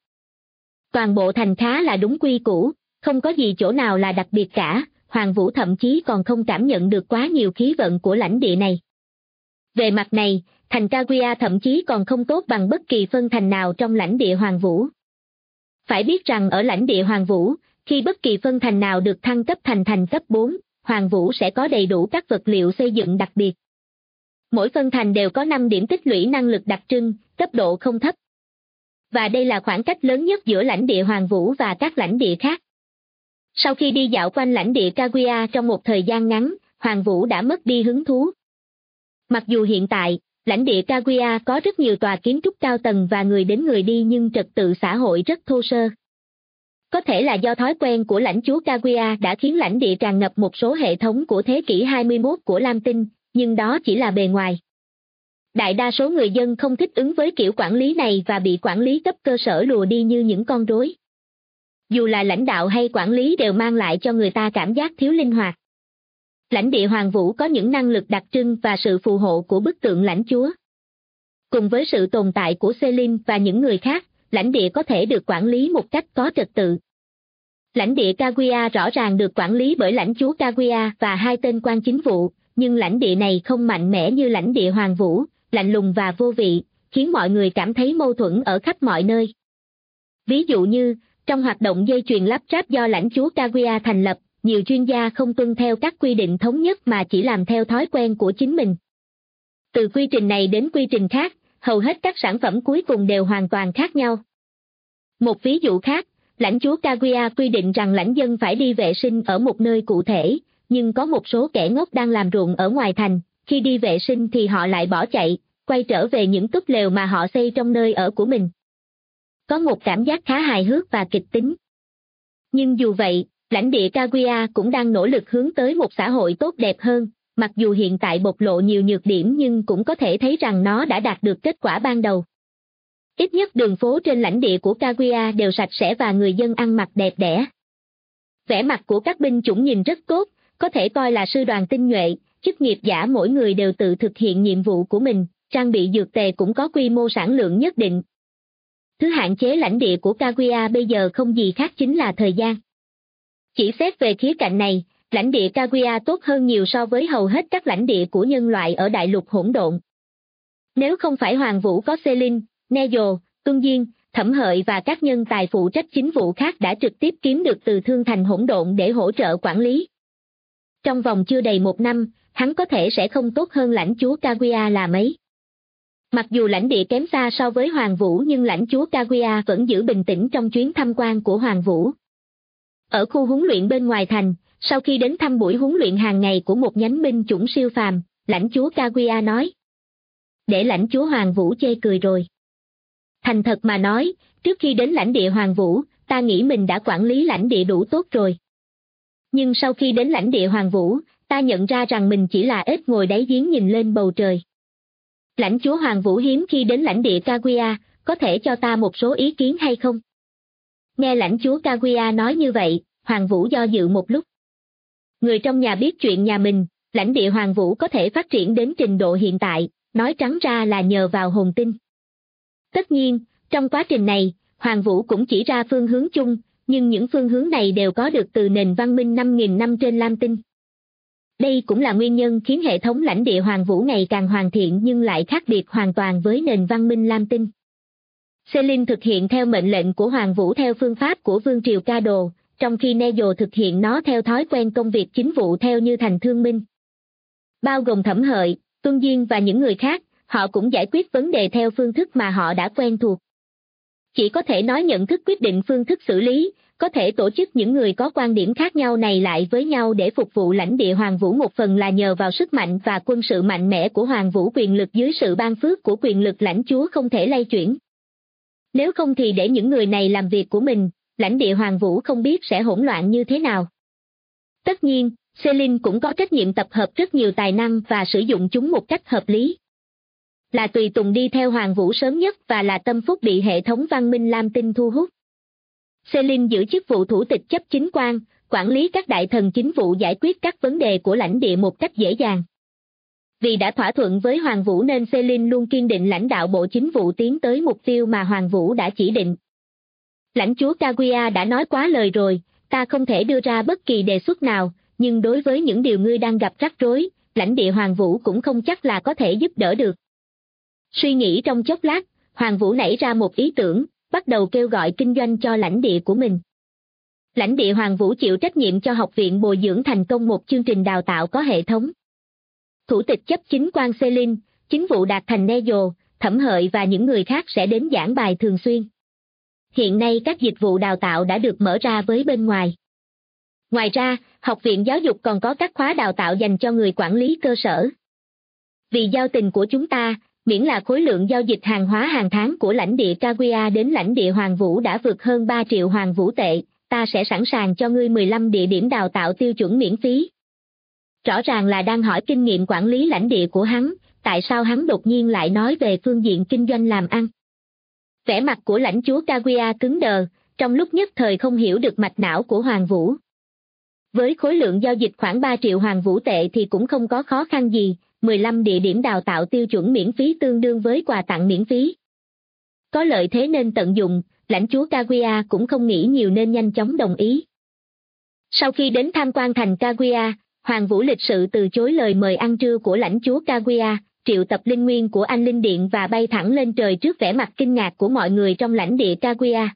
Toàn bộ thành khá là đúng quy củ, không có gì chỗ nào là đặc biệt cả, Hoàng Vũ thậm chí còn không cảm nhận được quá nhiều khí vận của lãnh địa này. Về mặt này, thành Kaguya thậm chí còn không tốt bằng bất kỳ phân thành nào trong lãnh địa Hoàng Vũ. Phải biết rằng ở lãnh địa Hoàng Vũ, khi bất kỳ phân thành nào được thăng cấp thành thành cấp 4, Hoàng Vũ sẽ có đầy đủ các vật liệu xây dựng đặc biệt. Mỗi phân thành đều có 5 điểm tích lũy năng lực đặc trưng, cấp độ không thấp. Và đây là khoảng cách lớn nhất giữa lãnh địa Hoàng Vũ và các lãnh địa khác. Sau khi đi dạo quanh lãnh địa Kaguya trong một thời gian ngắn, Hoàng Vũ đã mất đi hứng thú. Mặc dù hiện tại, lãnh địa Kaguya có rất nhiều tòa kiến trúc cao tầng và người đến người đi nhưng trật tự xã hội rất thô sơ. Có thể là do thói quen của lãnh chúa Kaguya đã khiến lãnh địa tràn ngập một số hệ thống của thế kỷ 21 của Lam Tinh, nhưng đó chỉ là bề ngoài. Đại đa số người dân không thích ứng với kiểu quản lý này và bị quản lý cấp cơ sở lùa đi như những con rối. Dù là lãnh đạo hay quản lý đều mang lại cho người ta cảm giác thiếu linh hoạt. Lãnh địa Hoàng Vũ có những năng lực đặc trưng và sự phù hộ của bức tượng lãnh chúa. Cùng với sự tồn tại của Selin và những người khác, lãnh địa có thể được quản lý một cách có trật tự. Lãnh địa Kaguya rõ ràng được quản lý bởi lãnh chúa Kaguya và 2 tên quan chính vụ, nhưng lãnh địa này không mạnh mẽ như lãnh địa Hoàng Vũ, lạnh lùng và vô vị, khiến mọi người cảm thấy mâu thuẫn ở khắp mọi nơi. Ví dụ như, trong hoạt động dây chuyền lắp ráp do lãnh chúa Kaguya thành lập, nhiều chuyên gia không tuân theo các quy định thống nhất mà chỉ làm theo thói quen của chính mình. Từ quy trình này đến quy trình khác, hầu hết các sản phẩm cuối cùng đều hoàn toàn khác nhau. Một ví dụ khác, lãnh chúa Kaguya quy định rằng lãnh dân phải đi vệ sinh ở một nơi cụ thể, nhưng có một số kẻ ngốc đang làm ruộng ở ngoài thành, khi đi vệ sinh thì họ lại bỏ chạy, quay trở về những túp lều mà họ xây trong nơi ở của mình. Có một cảm giác khá hài hước và kịch tính. Nhưng dù vậy, lãnh địa Kaguya cũng đang nỗ lực hướng tới một xã hội tốt đẹp hơn, mặc dù hiện tại bộc lộ nhiều nhược điểm nhưng cũng có thể thấy rằng nó đã đạt được kết quả ban đầu. Ít nhất đường phố trên lãnh địa của Kaguya đều sạch sẽ và người dân ăn mặc đẹp đẽ. Vẻ mặt của các binh chủng nhìn rất tốt, có thể coi là sư đoàn tinh nhuệ, chức nghiệp giả mỗi người đều tự thực hiện nhiệm vụ của mình, trang bị dược tề cũng có quy mô sản lượng nhất định. Thứ hạn chế lãnh địa của Kaguya bây giờ không gì khác chính là thời gian. Chỉ xét về khía cạnh này, lãnh địa Kaguya tốt hơn nhiều so với hầu hết các lãnh địa của nhân loại ở đại lục hỗn độn. Nếu không phải Hoàng Vũ có Selin, Nejo, Tuân Diên, Thẩm Hợi và các nhân tài phụ trách chính vụ khác đã trực tiếp kiếm được từ thương thành hỗn độn để hỗ trợ quản lý. Trong vòng chưa đầy 1 năm, hắn có thể sẽ không tốt hơn lãnh chúa Kaguya là mấy. Mặc dù lãnh địa kém xa so với Hoàng Vũ nhưng lãnh chúa Kaguya vẫn giữ bình tĩnh trong chuyến tham quan của Hoàng Vũ. Ở khu huấn luyện bên ngoài thành, sau khi đến thăm buổi huấn luyện hàng ngày của một nhánh binh chủng siêu phàm, lãnh chúa Kaguya nói. Để lãnh chúa Hoàng Vũ chê cười rồi. Thành thật mà nói, trước khi đến lãnh địa Hoàng Vũ, ta nghĩ mình đã quản lý lãnh địa đủ tốt rồi. Nhưng sau khi đến lãnh địa Hoàng Vũ, ta nhận ra rằng mình chỉ là ếch ngồi đáy giếng nhìn lên bầu trời. Lãnh chúa Hoàng Vũ hiếm khi đến lãnh địa Kaguya, có thể cho ta một số ý kiến hay không? Nghe lãnh chúa Kaguya nói như vậy, Hoàng Vũ do dự một lúc. Người trong nhà biết chuyện nhà mình, lãnh địa Hoàng Vũ có thể phát triển đến trình độ hiện tại, nói trắng ra là nhờ vào hồn tinh. Tất nhiên, trong quá trình này, Hoàng Vũ cũng chỉ ra phương hướng chung, nhưng những phương hướng này đều có được từ nền văn minh 5.000 năm trên Lam Tinh. Đây cũng là nguyên nhân khiến hệ thống lãnh địa Hoàng Vũ ngày càng hoàn thiện nhưng lại khác biệt hoàn toàn với nền văn minh Lam Tinh. Selin thực hiện theo mệnh lệnh của Hoàng Vũ theo phương pháp của Vương triều Kado, trong khi Nejo thực hiện nó theo thói quen công việc chính vụ theo như thành thương minh. Bao gồm Thẩm Hợi, Tuân Diên và những người khác, họ cũng giải quyết vấn đề theo phương thức mà họ đã quen thuộc. Chỉ có thể nói nhận thức quyết định phương thức xử lý, có thể tổ chức những người có quan điểm khác nhau này lại với nhau để phục vụ lãnh địa Hoàng Vũ một phần là nhờ vào sức mạnh và quân sự mạnh mẽ của Hoàng Vũ, quyền lực dưới sự ban phước của quyền lực lãnh chúa không thể lay chuyển. Nếu không thì để những người này làm việc của mình, lãnh địa Hoàng Vũ không biết sẽ hỗn loạn như thế nào. Tất nhiên, Selin cũng có trách nhiệm tập hợp rất nhiều tài năng và sử dụng chúng một cách hợp lý. Là tùy tùng đi theo Hoàng Vũ sớm nhất và là tâm phúc bị hệ thống văn minh Lam Tinh thu hút. Selin giữ chức vụ thủ tịch chấp chính quan, quản lý các đại thần chính vụ, giải quyết các vấn đề của lãnh địa một cách dễ dàng. Vì đã thỏa thuận với Hoàng Vũ nên Selin luôn kiên định lãnh đạo bộ chính vụ tiến tới mục tiêu mà Hoàng Vũ đã chỉ định. Lãnh chúa Kaguya đã nói quá lời rồi, ta không thể đưa ra bất kỳ đề xuất nào, nhưng đối với những điều ngươi đang gặp rắc rối, lãnh địa Hoàng Vũ cũng không chắc là có thể giúp đỡ được. Suy nghĩ trong chốc lát, Hoàng Vũ nảy ra một ý tưởng, bắt đầu kêu gọi kinh doanh cho lãnh địa của mình. Lãnh địa Hoàng Vũ chịu trách nhiệm cho học viện bồi dưỡng thành công một chương trình đào tạo có hệ thống. Thủ tịch chấp chính quan Celine, chính vụ Đạt Thành Nejo, Thẩm Hợi và những người khác sẽ đến giảng bài thường xuyên. Hiện nay các dịch vụ đào tạo đã được mở ra với bên ngoài. Ngoài ra, học viện giáo dục còn có các khóa đào tạo dành cho người quản lý cơ sở. Vì giao tình của chúng ta, miễn là khối lượng giao dịch hàng hóa hàng tháng của lãnh địa Kaguya đến lãnh địa Hoàng Vũ đã vượt hơn 3 triệu Hoàng Vũ tệ, ta sẽ sẵn sàng cho ngươi 15 địa điểm đào tạo tiêu chuẩn miễn phí. Rõ ràng là đang hỏi kinh nghiệm quản lý lãnh địa của hắn, tại sao hắn đột nhiên lại nói về phương diện kinh doanh làm ăn. Vẻ mặt của lãnh chúa Kaguya cứng đờ, trong lúc nhất thời không hiểu được mạch não của Hoàng Vũ. Với khối lượng giao dịch khoảng 3 triệu Hoàng Vũ tệ thì cũng không có khó khăn gì, 15 địa điểm đào tạo tiêu chuẩn miễn phí tương đương với quà tặng miễn phí. Có lợi thế nên tận dụng, lãnh chúa Kaguya cũng không nghĩ nhiều nên nhanh chóng đồng ý. Sau khi đến tham quan thành Kaguya, Hoàng Vũ lịch sự từ chối lời mời ăn trưa của lãnh chúa Kaguya, triệu tập linh nguyên của Anh Linh Điện và bay thẳng lên trời trước vẻ mặt kinh ngạc của mọi người trong lãnh địa Kaguya.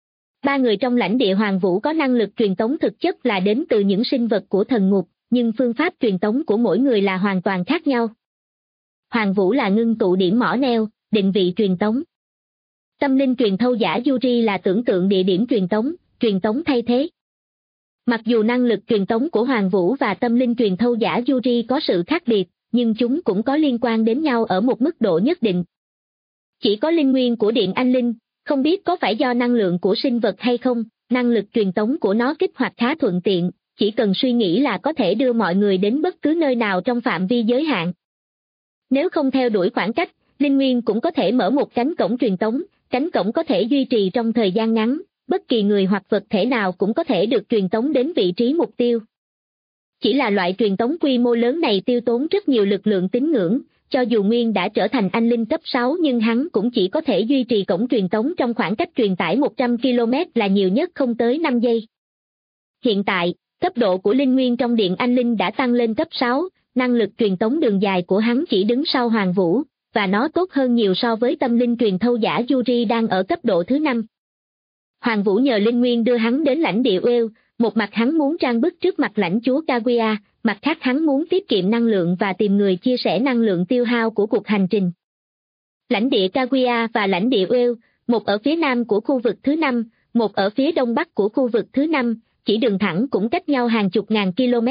3 người trong lãnh địa Hoàng Vũ có năng lực truyền tống thực chất là đến từ những sinh vật của thần ngục, nhưng phương pháp truyền tống của mỗi người là hoàn toàn khác nhau. Hoàng Vũ là ngưng tụ điểm mỏ neo, định vị truyền tống. Tâm linh truyền thâu giả Yuri là tưởng tượng địa điểm truyền tống thay thế. Mặc dù năng lực truyền tống của Hoàng Vũ và tâm linh truyền thâu giả Yuri có sự khác biệt, nhưng chúng cũng có liên quan đến nhau ở một mức độ nhất định. Chỉ có linh nguyên của Điện Anh Linh, không biết có phải do năng lượng của sinh vật hay không, năng lực truyền tống của nó kích hoạt khá thuận tiện, chỉ cần suy nghĩ là có thể đưa mọi người đến bất cứ nơi nào trong phạm vi giới hạn. Nếu không theo đuổi khoảng cách, linh nguyên cũng có thể mở một cánh cổng truyền tống, cánh cổng có thể duy trì trong thời gian ngắn, bất kỳ người hoặc vật thể nào cũng có thể được truyền tống đến vị trí mục tiêu. Chỉ là loại truyền tống quy mô lớn này tiêu tốn rất nhiều lực lượng tín ngưỡng, cho dù Nguyên đã trở thành anh linh cấp 6 nhưng hắn cũng chỉ có thể duy trì cổng truyền tống trong khoảng cách truyền tải 100 km là nhiều nhất không tới 5 giây. Hiện tại, cấp độ của linh nguyên trong Điện Anh Linh đã tăng lên cấp 6, năng lực truyền tống đường dài của hắn chỉ đứng sau Hoàng Vũ, và nó tốt hơn nhiều so với tâm linh truyền thâu giả Yuri đang ở cấp độ thứ 5. Hoàng Vũ nhờ linh nguyên đưa hắn đến lãnh địa Uêu, một mặt hắn muốn trang bức trước mặt lãnh chúa Kaguya, mặt khác hắn muốn tiết kiệm năng lượng và tìm người chia sẻ năng lượng tiêu hao của cuộc hành trình. Lãnh địa Kaguya và lãnh địa Uêu, một ở phía nam của khu vực thứ 5, một ở phía đông bắc của khu vực thứ 5, chỉ đường thẳng cũng cách nhau hàng chục ngàn km.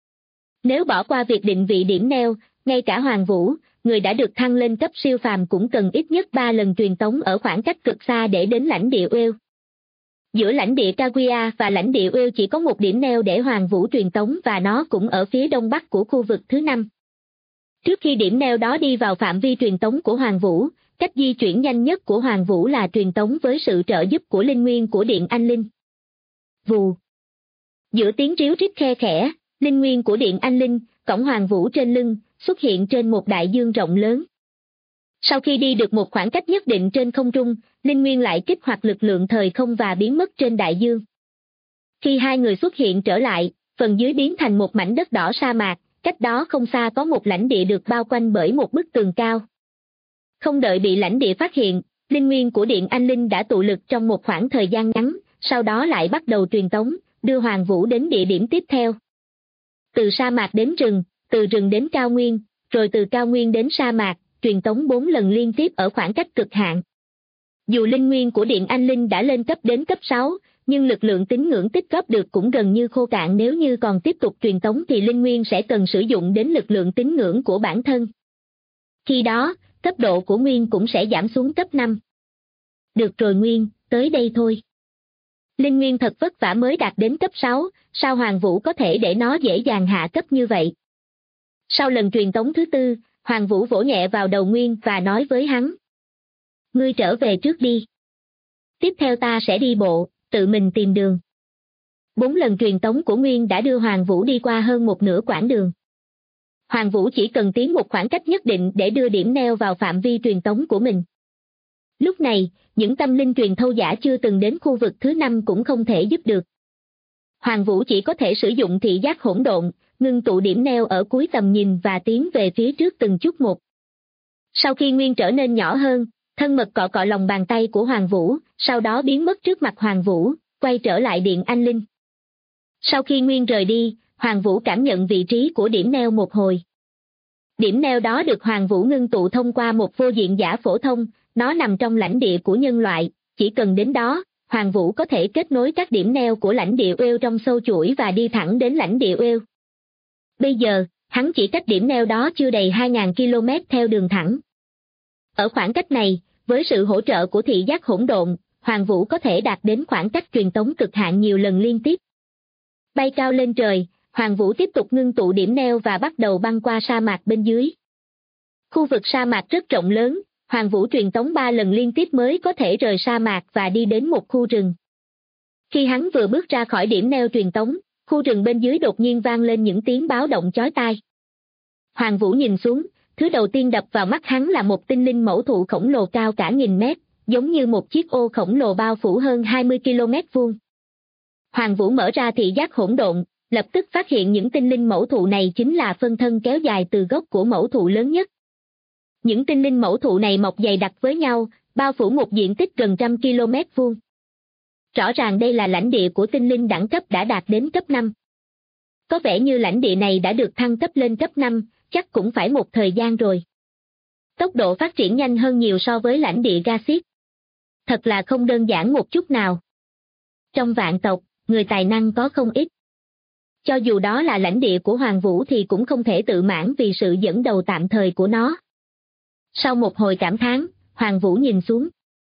Nếu bỏ qua việc định vị điểm neo, ngay cả Hoàng Vũ, người đã được thăng lên cấp siêu phàm cũng cần ít nhất 3 lần truyền tống ở khoảng cách cực xa để đến lãnh địa Uêu. Giữa lãnh địa Kaguya và lãnh địa Uêu chỉ có một điểm neo để Hoàng Vũ truyền tống và nó cũng ở phía đông bắc của khu vực thứ 5. Trước khi điểm neo đó đi vào phạm vi truyền tống của Hoàng Vũ, cách di chuyển nhanh nhất của Hoàng Vũ là truyền tống với sự trợ giúp của linh nguyên của Điện Anh Linh. Vù. Giữa tiếng ríu rít khe khẽ, linh nguyên của Điện Anh Linh, cổng Hoàng Vũ trên lưng, xuất hiện trên một đại dương rộng lớn. Sau khi đi được một khoảng cách nhất định trên không trung, linh nguyên lại kích hoạt lực lượng thời không và biến mất trên đại dương. Khi hai người xuất hiện trở lại, phần dưới biến thành một mảnh đất đỏ sa mạc, cách đó không xa có một lãnh địa được bao quanh bởi một bức tường cao. Không đợi bị lãnh địa phát hiện, linh nguyên của Điện Anh Linh đã tụ lực trong một khoảng thời gian ngắn, sau đó lại bắt đầu truyền tống, đưa Hoàng Vũ đến địa điểm tiếp theo. Từ sa mạc đến rừng, từ rừng đến cao nguyên, rồi từ cao nguyên đến sa mạc, truyền tống 4 lần liên tiếp ở khoảng cách cực hạn. Dù linh nguyên của Điện Anh Linh đã lên cấp đến cấp 6, nhưng lực lượng tín ngưỡng tích góp được cũng gần như khô cạn, nếu như còn tiếp tục truyền tống thì linh nguyên sẽ cần sử dụng đến lực lượng tín ngưỡng của bản thân. Khi đó, cấp độ của Nguyên cũng sẽ giảm xuống cấp 5. Được rồi Nguyên, tới đây thôi. Linh nguyên thật vất vả mới đạt đến cấp 6, sao Hoàng Vũ có thể để nó dễ dàng hạ cấp như vậy? Sau lần truyền tống thứ 4, Hoàng Vũ vỗ nhẹ vào đầu Nguyên và nói với hắn. Ngươi trở về trước đi. Tiếp theo ta sẽ đi bộ, tự mình tìm đường. 4 lần truyền tống của Nguyên đã đưa Hoàng Vũ đi qua hơn một nửa quãng đường. Hoàng Vũ chỉ cần tiến một khoảng cách nhất định để đưa điểm neo vào phạm vi truyền tống của mình. Lúc này, những tâm linh truyền thâu giả chưa từng đến khu vực thứ 5 cũng không thể giúp được. Hoàng Vũ chỉ có thể sử dụng thị giác hỗn độn, ngưng tụ điểm neo ở cuối tầm nhìn và tiến về phía trước từng chút một. Sau khi Nguyên trở nên nhỏ hơn, thân mật cọ cọ lòng bàn tay của Hoàng Vũ, sau đó biến mất trước mặt Hoàng Vũ, quay trở lại Điện Anh Linh. Sau khi Nguyên rời đi, Hoàng Vũ cảm nhận vị trí của điểm neo một hồi. Điểm neo đó được Hoàng Vũ ngưng tụ thông qua một vô diện giả phổ thông, nó nằm trong lãnh địa của nhân loại, chỉ cần đến đó, Hoàng Vũ có thể kết nối các điểm neo của lãnh địa Whale trong sâu chuỗi và đi thẳng đến lãnh địa Whale. Bây giờ, hắn chỉ cách điểm neo đó chưa đầy 2.000 km theo đường thẳng. Ở khoảng cách này, với sự hỗ trợ của thị giác hỗn độn, Hoàng Vũ có thể đạt đến khoảng cách truyền tống cực hạn nhiều lần liên tiếp. Bay cao lên trời, Hoàng Vũ tiếp tục ngưng tụ điểm neo và bắt đầu băng qua sa mạc bên dưới. Khu vực sa mạc rất rộng lớn, Hoàng Vũ truyền tống 3 lần liên tiếp mới có thể rời sa mạc và đi đến một khu rừng. Khi hắn vừa bước ra khỏi điểm neo truyền tống, khu rừng bên dưới đột nhiên vang lên những tiếng báo động chói tai. Hoàng Vũ nhìn xuống, thứ đầu tiên đập vào mắt hắn là một tinh linh mẫu thụ khổng lồ cao cả 1000 mét, giống như một chiếc ô khổng lồ bao phủ hơn 20 km vuông. Hoàng Vũ mở ra thị giác hỗn độn, lập tức phát hiện những tinh linh mẫu thụ này chính là phân thân kéo dài từ gốc của mẫu thụ lớn nhất. Những tinh linh mẫu thụ này mọc dày đặc với nhau, bao phủ một diện tích gần 100 km vuông. Rõ ràng đây là lãnh địa của tinh linh đẳng cấp đã đạt đến cấp 5. Có vẻ như lãnh địa này đã được thăng cấp lên cấp 5, chắc cũng phải một thời gian rồi. Tốc độ phát triển nhanh hơn nhiều so với lãnh địa Gasit. Thật là không đơn giản một chút nào. Trong vạn tộc, người tài năng có không ít. Cho dù đó là lãnh địa của Hoàng Vũ thì cũng không thể tự mãn vì sự dẫn đầu tạm thời của nó. Sau một hồi cảm thán, Hoàng Vũ nhìn xuống.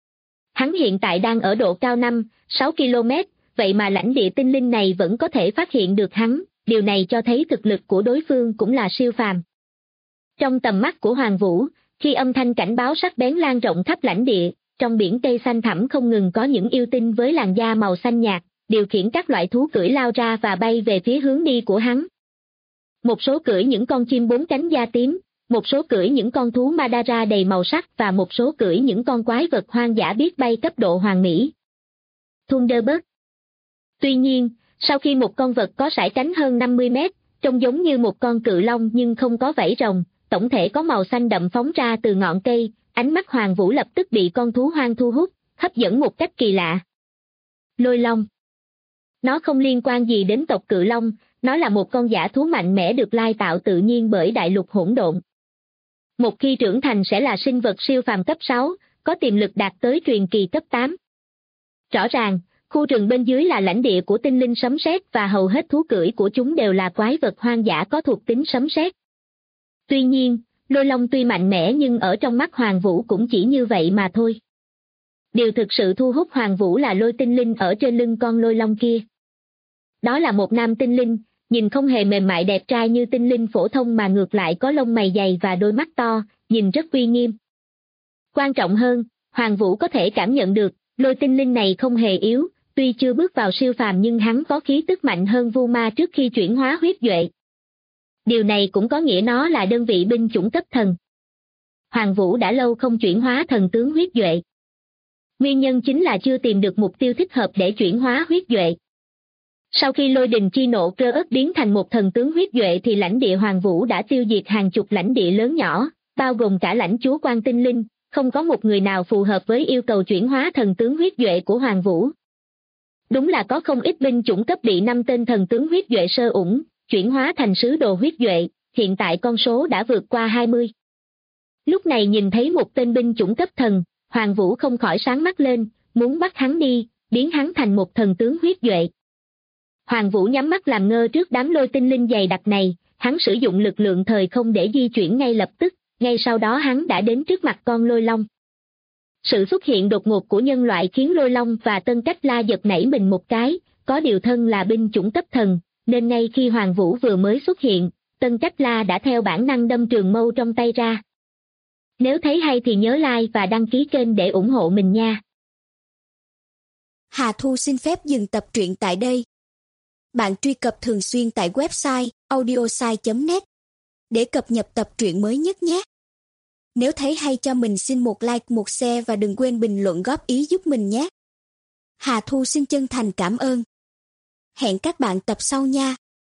Hắn hiện tại đang ở độ cao 5-6 km, vậy mà lãnh địa tinh linh này vẫn có thể phát hiện được hắn, điều này cho thấy thực lực của đối phương cũng là siêu phàm. Trong tầm mắt của Hoàng Vũ, khi âm thanh cảnh báo sắc bén lan rộng khắp lãnh địa, trong biển cây xanh thẳm không ngừng có những yêu tinh với làn da màu xanh nhạt, điều khiển các loại thú cưỡi lao ra và bay về phía hướng đi của hắn. Một số cưỡi những con chim 4 cánh da tím, một số cưỡi những con thú Madara đầy màu sắc và một số cưỡi những con quái vật hoang dã biết bay cấp độ hoàn mỹ. Thunderbird. Tuy nhiên, sau khi một con vật có sải cánh hơn 50 mét, trông giống như một con cự long nhưng không có vảy rồng, tổng thể có màu xanh đậm phóng ra từ ngọn cây, ánh mắt Hoàng Vũ lập tức bị con thú hoang thu hút, hấp dẫn một cách kỳ lạ. Lôi long. Nó không liên quan gì đến tộc cự long, nó là một con dã thú mạnh mẽ được lai tạo tự nhiên bởi đại lục hỗn độn. Một khi trưởng thành sẽ là sinh vật siêu phàm cấp 6, có tiềm lực đạt tới truyền kỳ cấp 8. Rõ ràng, khu rừng bên dưới là lãnh địa của tinh linh sấm sét và hầu hết thú cưỡi của chúng đều là quái vật hoang dã có thuộc tính sấm sét. Tuy nhiên, lôi long tuy mạnh mẽ nhưng ở trong mắt Hoàng Vũ cũng chỉ như vậy mà thôi. Điều thực sự thu hút Hoàng Vũ là lôi tinh linh ở trên lưng con lôi long kia. Đó là một nam tinh linh, nhìn không hề mềm mại đẹp trai như tinh linh phổ thông mà ngược lại có lông mày dày và đôi mắt to, nhìn rất uy nghiêm. Quan trọng hơn, Hoàng Vũ có thể cảm nhận được, lôi tinh linh này không hề yếu, tuy chưa bước vào siêu phàm nhưng hắn có khí tức mạnh hơn Vu Ma trước khi chuyển hóa huyết duệ. Điều này cũng có nghĩa nó là đơn vị binh chủng cấp thần. Hoàng Vũ đã lâu không chuyển hóa thần tướng huyết duệ. Nguyên nhân chính là chưa tìm được mục tiêu thích hợp để chuyển hóa huyết duệ. Sau khi lôi đình chi nộ cơ ớt biến thành một thần tướng huyết duệ thì lãnh địa Hoàng Vũ đã tiêu diệt hàng chục lãnh địa lớn nhỏ, bao gồm cả lãnh chúa Quan Tinh Linh, không có một người nào phù hợp với yêu cầu chuyển hóa thần tướng huyết duệ của Hoàng Vũ. Đúng là có không ít binh chủng cấp bị 5 tên thần tướng huyết duệ sơ ủng, chuyển hóa thành sứ đồ huyết duệ, hiện tại con số đã vượt qua 20. Lúc này nhìn thấy một tên binh chủng cấp thần, Hoàng Vũ không khỏi sáng mắt lên, muốn bắt hắn đi, biến hắn thành một thần tướng huyết duệ. Hoàng Vũ nhắm mắt làm ngơ trước đám lôi tinh linh dày đặc này, hắn sử dụng lực lượng thời không để di chuyển ngay lập tức, ngay sau đó hắn đã đến trước mặt con lôi long. Sự xuất hiện đột ngột của nhân loại khiến lôi long và Tân Cách La giật nảy mình một cái, có điều thân là binh chủng cấp thần, nên ngay khi Hoàng Vũ vừa mới xuất hiện, Tân Cách La đã theo bản năng đâm trường mâu trong tay ra. Nếu thấy hay thì nhớ like và đăng ký kênh để ủng hộ mình nha.
Hà Thu xin phép dừng tập truyện tại đây. Bạn truy cập thường xuyên tại website audiosai.net để cập nhật tập truyện mới nhất nhé. Nếu thấy hay cho mình xin một like, một share và đừng quên bình luận góp ý giúp mình nhé. Hà Thu xin chân thành cảm ơn. Hẹn các bạn tập sau nha.